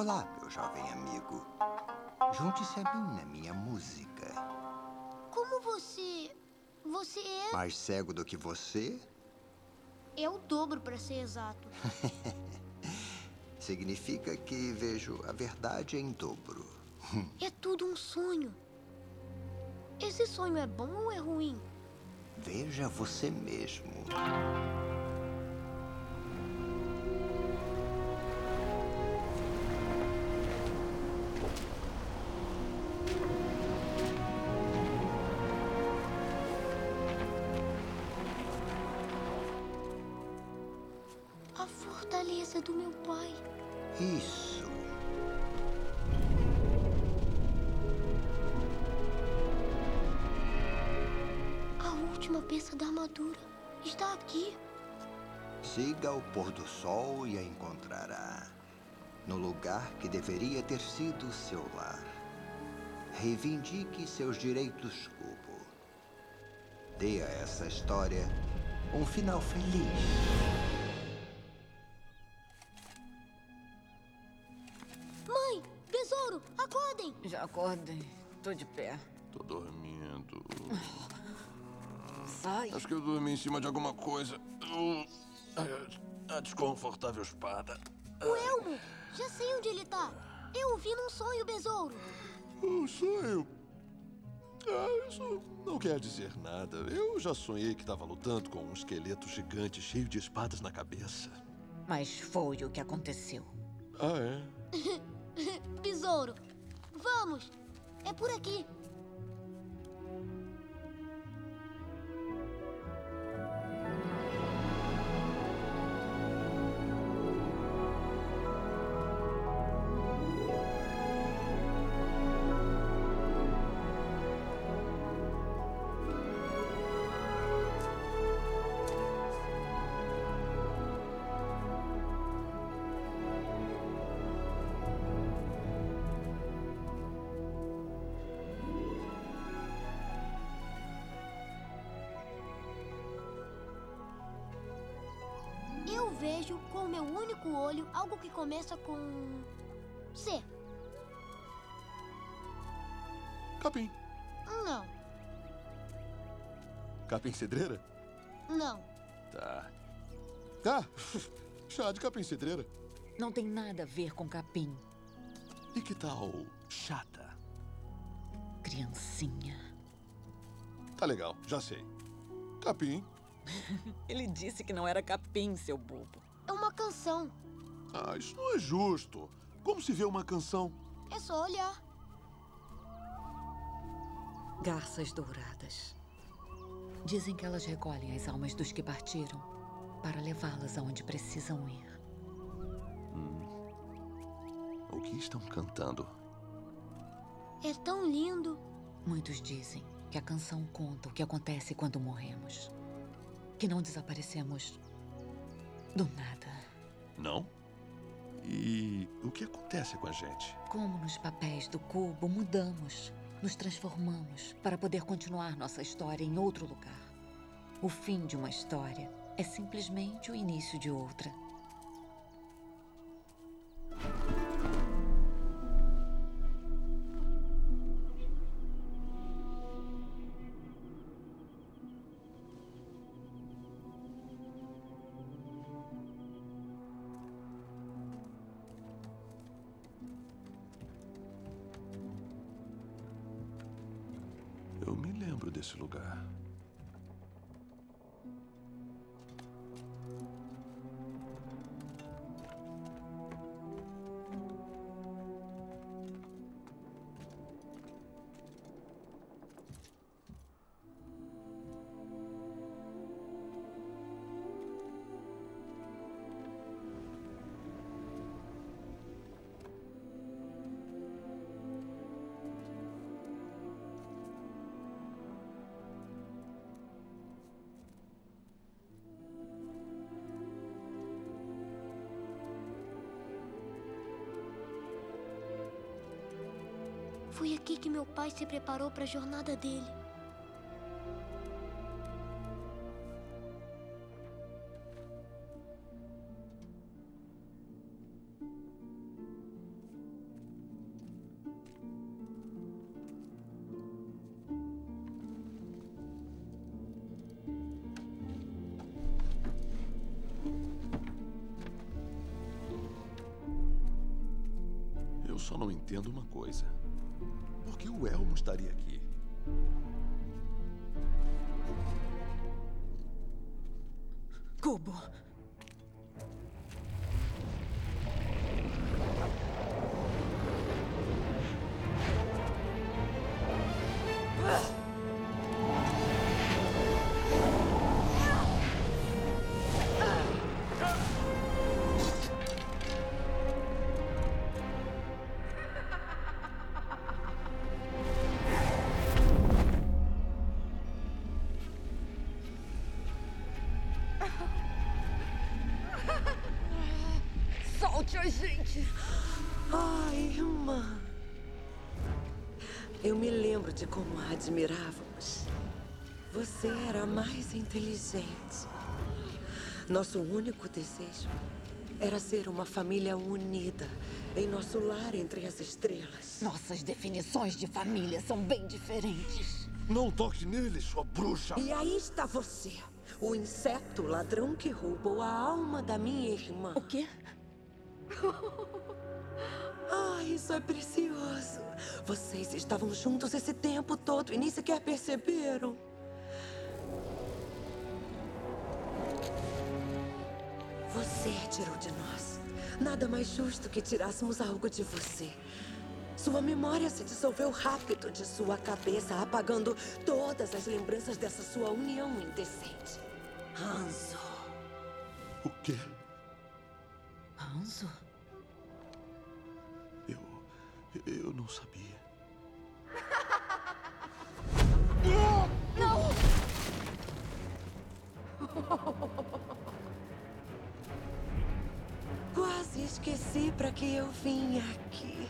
Olá, meu jovem amigo. Junte-se a mim na minha música. Como você... Você é... Mais cego do que você? É o dobro, para ser exato. Significa que vejo a verdade em dobro. É tudo um sonho. Esse sonho é bom ou é ruim? Veja você mesmo. A fortaleza do meu pai. Isso. A última peça da armadura está aqui. Siga o pôr do sol e a encontrará no lugar que deveria ter sido seu lar. Reivindique seus direitos, Cubo. Dê a essa história um final feliz. Mãe! Besouro! Acordem! Já acordei. Tô de pé. Tô dormindo. Sai. Acho que eu dormi em cima de alguma coisa. Uh, a desconfortável espada. O Elmo! Já sei onde ele tá. Eu o vi num sonho, Besouro. Um sonho? Ah, isso não quer dizer nada. Eu já sonhei que estava lutando com um esqueleto gigante cheio de espadas na cabeça. Mas foi o que aconteceu. Ah, é? Besouro, vamos! É por aqui. Eu vejo com o meu único olho algo que começa com... C. Capim. Não, Capim cedreira? não. Tá. Ah, chá de capim cedreira. Não tem nada a ver com capim. E que tal chata? Criancinha. Tá legal, já sei. Capim. Ele disse que não era capim, seu bobo. É uma canção. Ah, isso não é justo. Como se vê uma canção? É só olhar. Garças douradas. Dizem que elas recolhem as almas dos que partiram para levá-las aonde precisam ir. Hum. O que estão cantando? É tão lindo. Muitos dizem que a canção conta o que acontece quando morremos. Que não desaparecemos do nada. Não? E o que acontece com a gente? Como nos papéis do cubo, mudamos, nos transformamos para poder continuar nossa história em outro lugar. O fim de uma história é simplesmente o início de outra. Eu me lembro desse lugar. Foi aqui que meu pai se preparou para a jornada dele. só não entendo uma coisa. Por que o Elmo estaria aqui? Cubo. Solte a gente! Ai, irmã. Eu me lembro de como a admirávamos. Você era a mais inteligente. Nosso único desejo era ser uma família unida em nosso lar entre as estrelas. Nossas definições de família são bem diferentes. Não toque nele, sua bruxa! E aí está você, o inseto ladrão que roubou a alma da minha irmã. O quê? Ah, isso é precioso. Vocês estavam juntos esse tempo todo e nem sequer perceberam. Você tirou de nós. Nada mais justo que tirássemos algo de você. Sua memória se dissolveu rápido de sua cabeça, apagando todas as lembranças dessa sua união indecente. Hanzo. O quê? Hanzo? Eu... eu não sabia. Não! Quase esqueci para que eu vim aqui.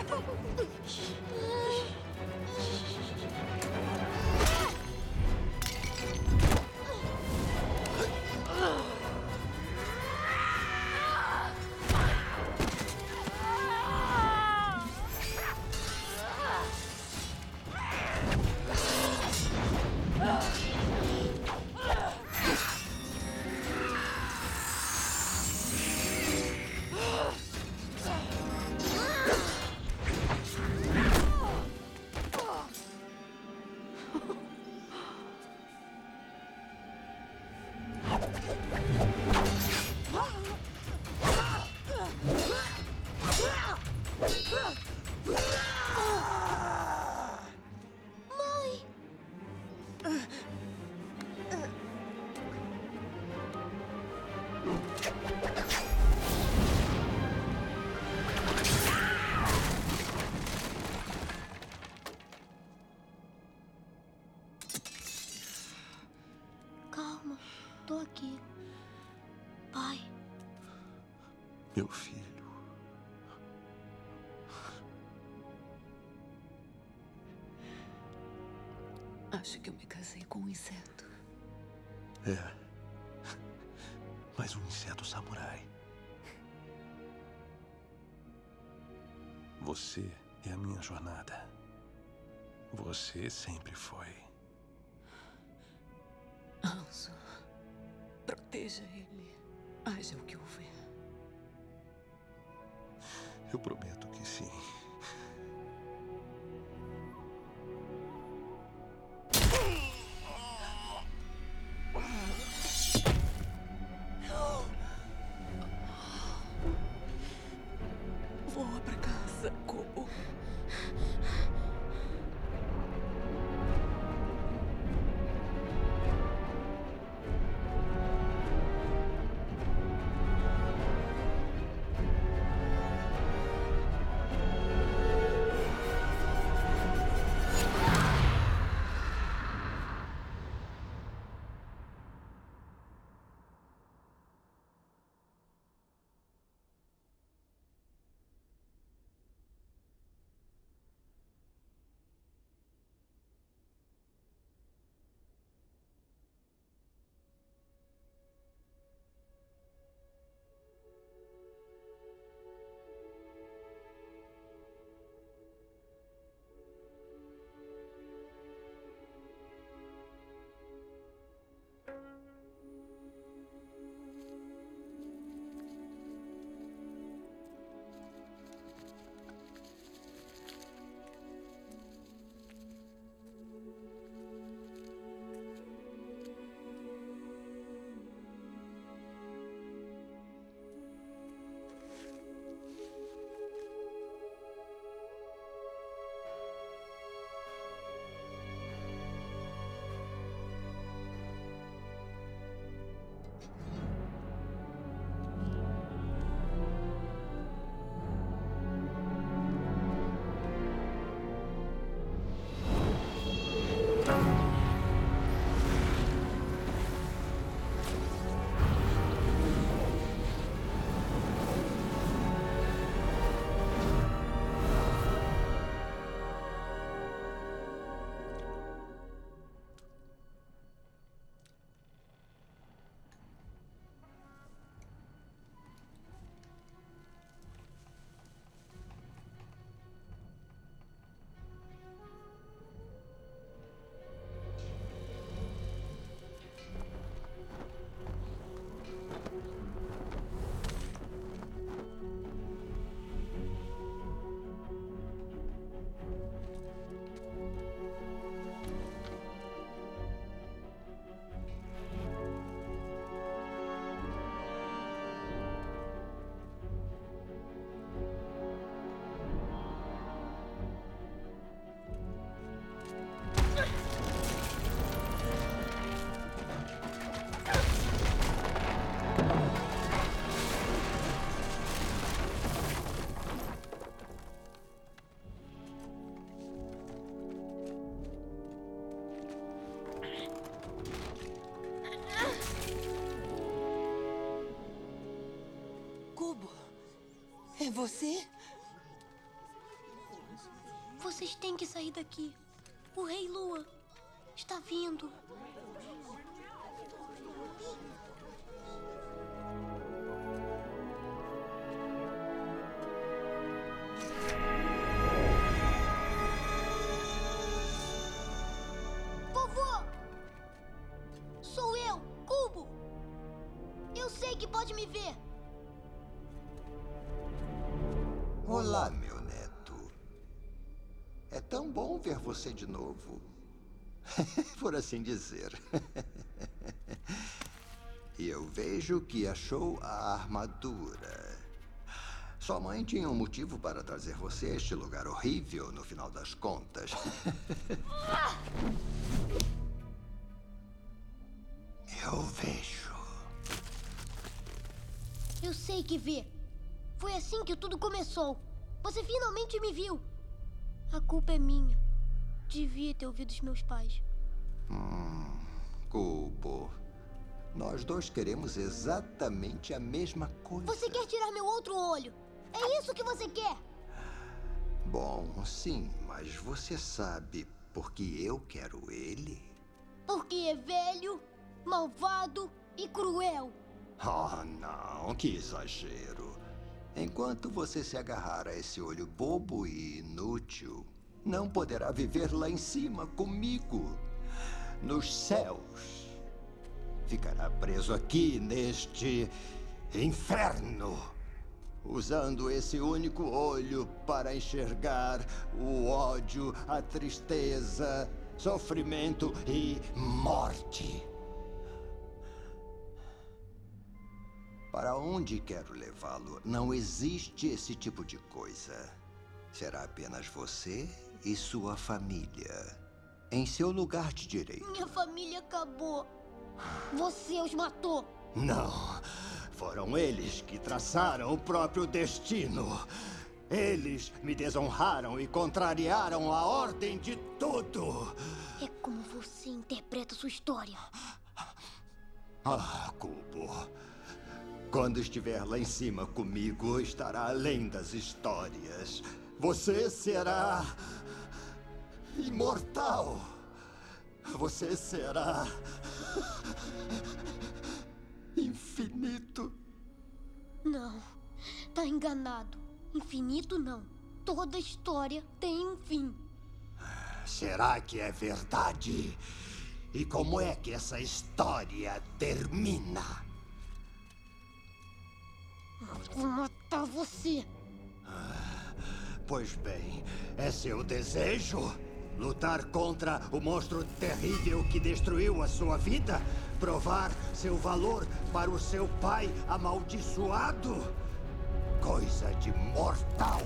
Calma, tô aqui. Pai. Meu filho. Acho que eu me casei com um inseto. É. Mas um inseto samurai. Você é a minha jornada. Você sempre foi. Hanzo, proteja ele. Haja o que houver. Eu prometo que sim. Voa pra casa, Cubo. você? Vocês têm que sair daqui. O Rei Lua está vindo. Vovô! Sou eu, Cubo! Eu sei que pode me ver. Olá, meu neto. É tão bom ver você de novo. Por assim dizer. E eu vejo que achou a armadura. Sua mãe tinha um motivo para trazer você a este lugar horrível, no final das contas. Eu vejo. Eu sei que vê. Foi assim que tudo começou. Você finalmente me viu. A culpa é minha. Devia ter ouvido os meus pais. Hum, Cubo. Nós dois queremos exatamente a mesma coisa. Você quer tirar meu outro olho? É isso que você quer? Bom, sim, mas você sabe por que eu quero ele? Porque é velho, malvado e cruel. Oh, não, que exagero. Enquanto você se agarrar a esse olho bobo e inútil, não poderá viver lá em cima comigo, nos céus. Ficará preso aqui neste inferno, usando esse único olho para enxergar o ódio, a tristeza, sofrimento e morte. Para onde quero levá-lo, não existe esse tipo de coisa. Será apenas você e sua família, em seu lugar de direito. Minha família acabou. Você os matou. Não, foram eles que traçaram o próprio destino. Eles me desonraram e contrariaram a ordem de tudo. É como você interpreta sua história. Ah, Cubo. Quando estiver lá em cima comigo, estará além das histórias. Você será imortal. Você será infinito. Não, tá enganado. Infinito não. Toda história tem um fim. Será que é verdade? E como é que essa história termina? Vou matar você. Ah, pois bem, é seu desejo? Lutar contra o monstro terrível que destruiu a sua vida? Provar seu valor para o seu pai amaldiçoado? Coisa de mortal!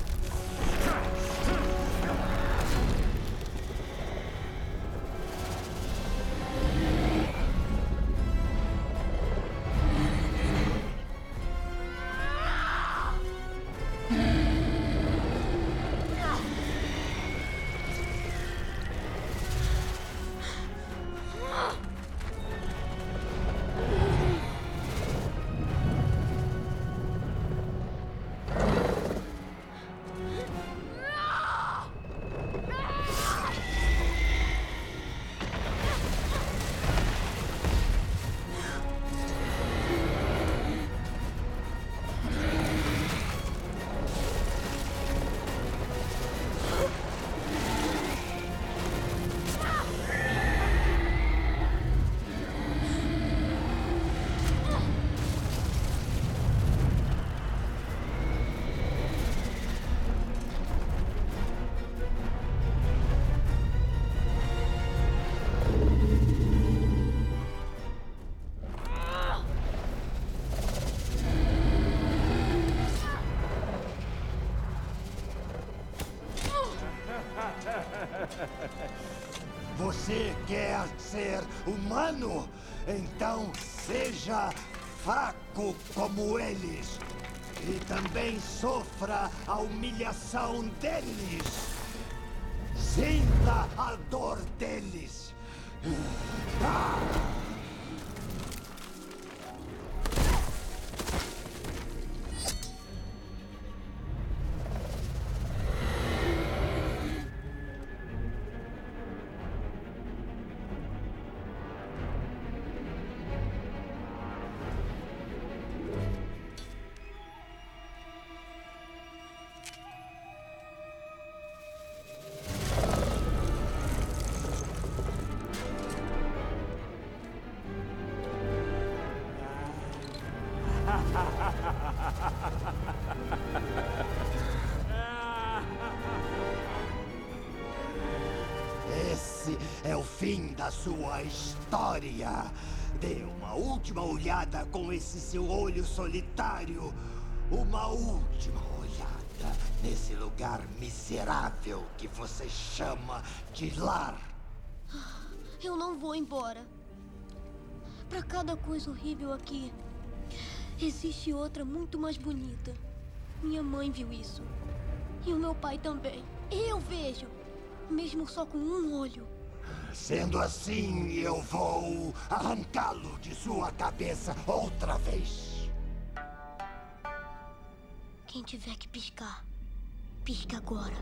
Você quer ser humano? Então seja fraco como eles. E também sofra a humilhação deles. Sinta a dor deles. Ah! é o fim da sua história. Dê uma última olhada com esse seu olho solitário. Uma última olhada nesse lugar miserável que você chama de lar. Eu não vou embora. Pra cada coisa horrível aqui, existe outra muito mais bonita. Minha mãe viu isso. E o meu pai também. Eu vejo. Mesmo só com um olho. Sendo assim, eu vou arrancá-lo de sua cabeça outra vez. Quem tiver que piscar, pisca agora.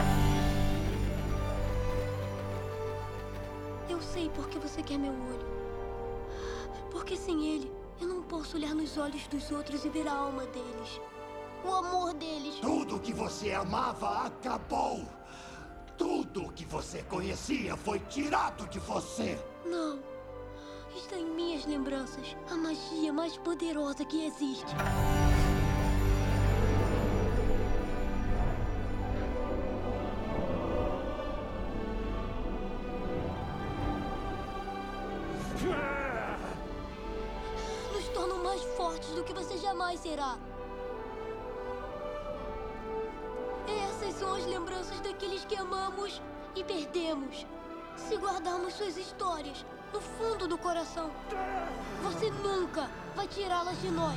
Eu sei por que você quer meu olho. Porque sem ele, eu não posso olhar nos olhos dos outros e ver a alma deles. O amor deles. Tudo que você amava acabou. Tudo que você conhecia foi tirado de você. Não. Está em minhas lembranças. A magia mais poderosa que existe. Nos tornam mais fortes do que você jamais será. Essas são as lembranças daqueles que amamos e perdemos. Se guardarmos suas histórias no fundo do coração, você nunca vai tirá-las de nós.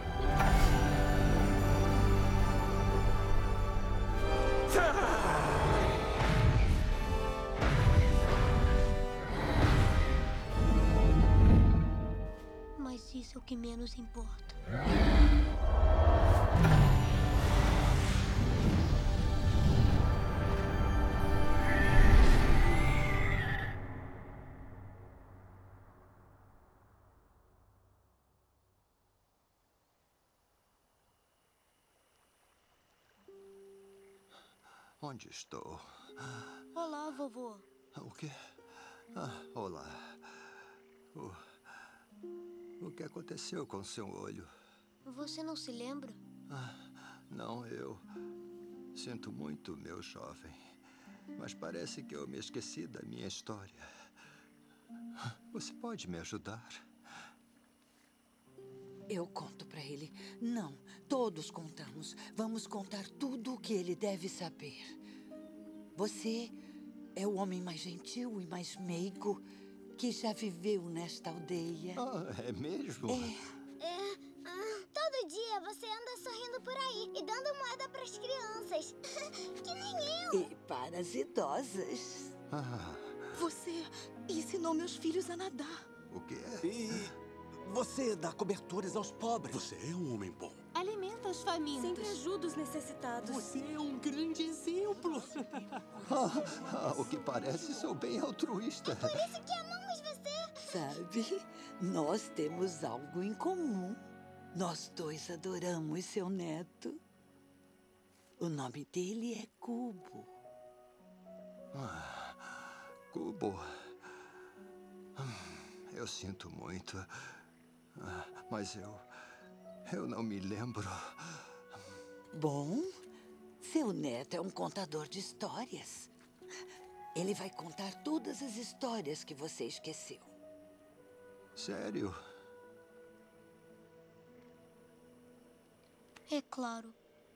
Mas isso é o que menos importa. Onde estou? Olá, vovô. O quê? Ah, olá. O... o que aconteceu com seu olho? Você não se lembra? Ah, não, eu... sinto muito, meu jovem. Mas parece que eu me esqueci da minha história. Você pode me ajudar? Eu conto pra ele. Não, todos contamos. Vamos contar tudo o que ele deve saber. Você é o homem mais gentil e mais meigo que já viveu nesta aldeia. Ah, é mesmo? É. É. Ah, todo dia você anda sorrindo por aí e dando moeda pras crianças. Que nem eu. E para as idosas. Ah. Você ensinou meus filhos a nadar. O quê? E... você dá cobertores aos pobres. Você é um homem bom. Alimenta os famintos. Sempre ajuda os necessitados. Você é um grande exemplo. Ah, ah, o que parece, sou bem altruísta. É por isso que amamos você. Sabe, nós temos algo em comum. Nós dois adoramos seu neto. O nome dele é Cubo. Ah, Cubo. Eu sinto muito. Ah, mas eu... eu não me lembro. Bom, seu neto é um contador de histórias. Ele vai contar todas as histórias que você esqueceu. Sério? É claro.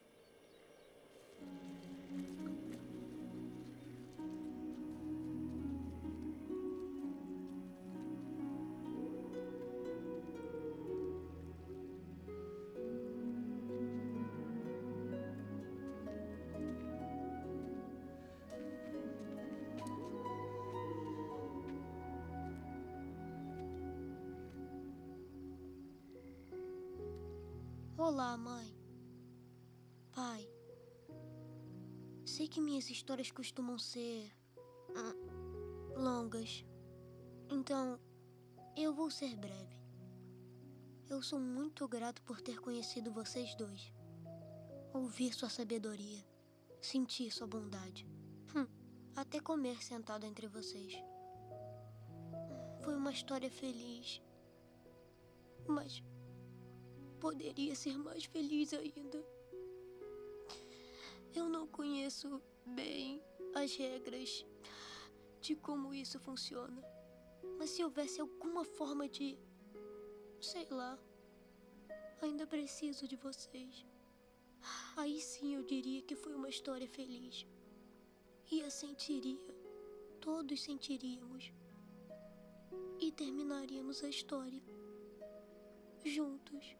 Olá, mãe. Pai. Sei que minhas histórias costumam ser... hum, longas. Então, eu vou ser breve. Eu sou muito grato por ter conhecido vocês dois. Ouvir sua sabedoria. Sentir sua bondade. Hum, até comer sentado entre vocês. Foi uma história feliz. Mas... poderia ser mais feliz ainda. Eu não conheço bem as regras de como isso funciona. Mas se houvesse alguma forma de... sei lá... ainda preciso de vocês. Aí sim eu diria que foi uma história feliz. E a sentiria. Todos sentiríamos. E terminaríamos a história. Juntos.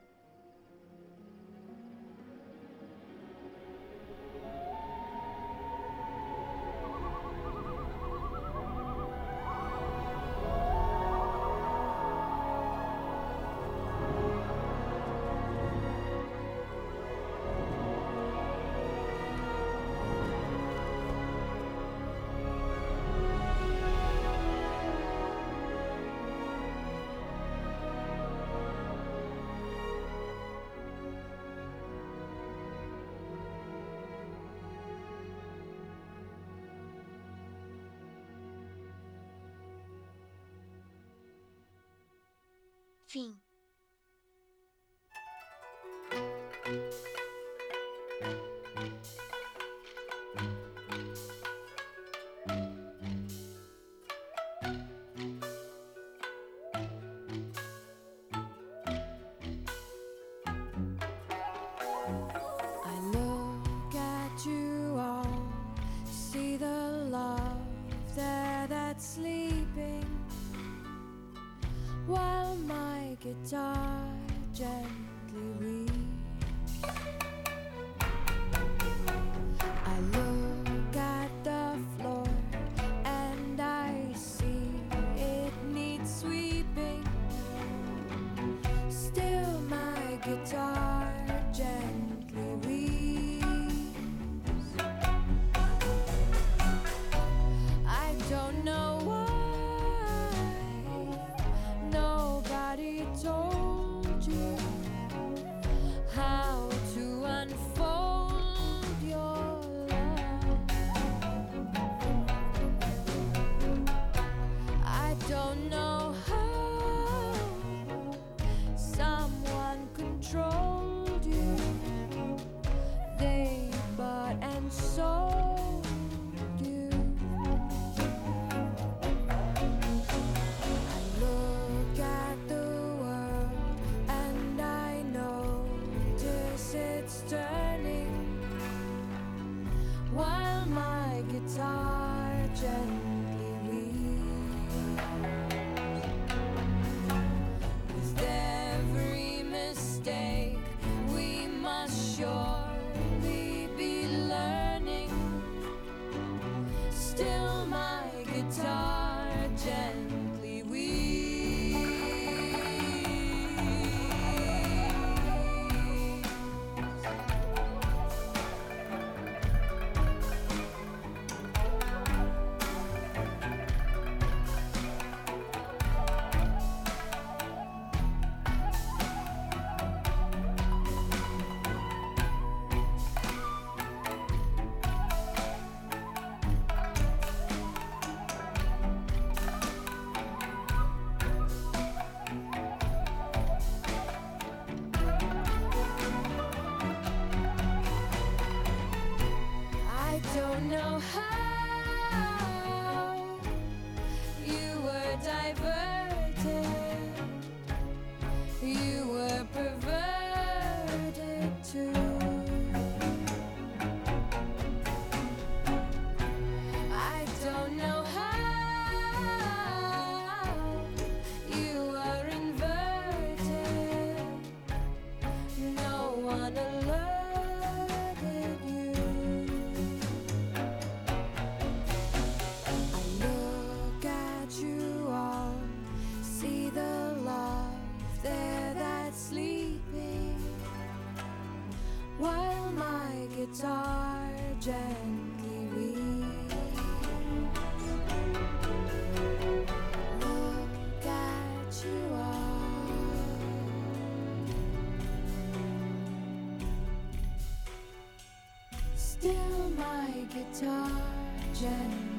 Fim. I look at you all, see the love there that's sleeping, while my guitar gently weeps. I look at the floor and I see it needs sweeping. Still my guitar gently weeps. I don't know why nobody told you how to unfold your love. I don't know how someone controlled you. They bought and sold you. I look at the world and I notice it's turning, while my guitar gently weeps. With every mistake we must surely be learning. Still my guitar gently weeps. I don't know how you were diverted, you were perverted too. I don't know how you were inverted, no one alerted you. I look at you all, see the love there that's sleeping, while my guitar gently weeps. Look at you all. Still my guitar gently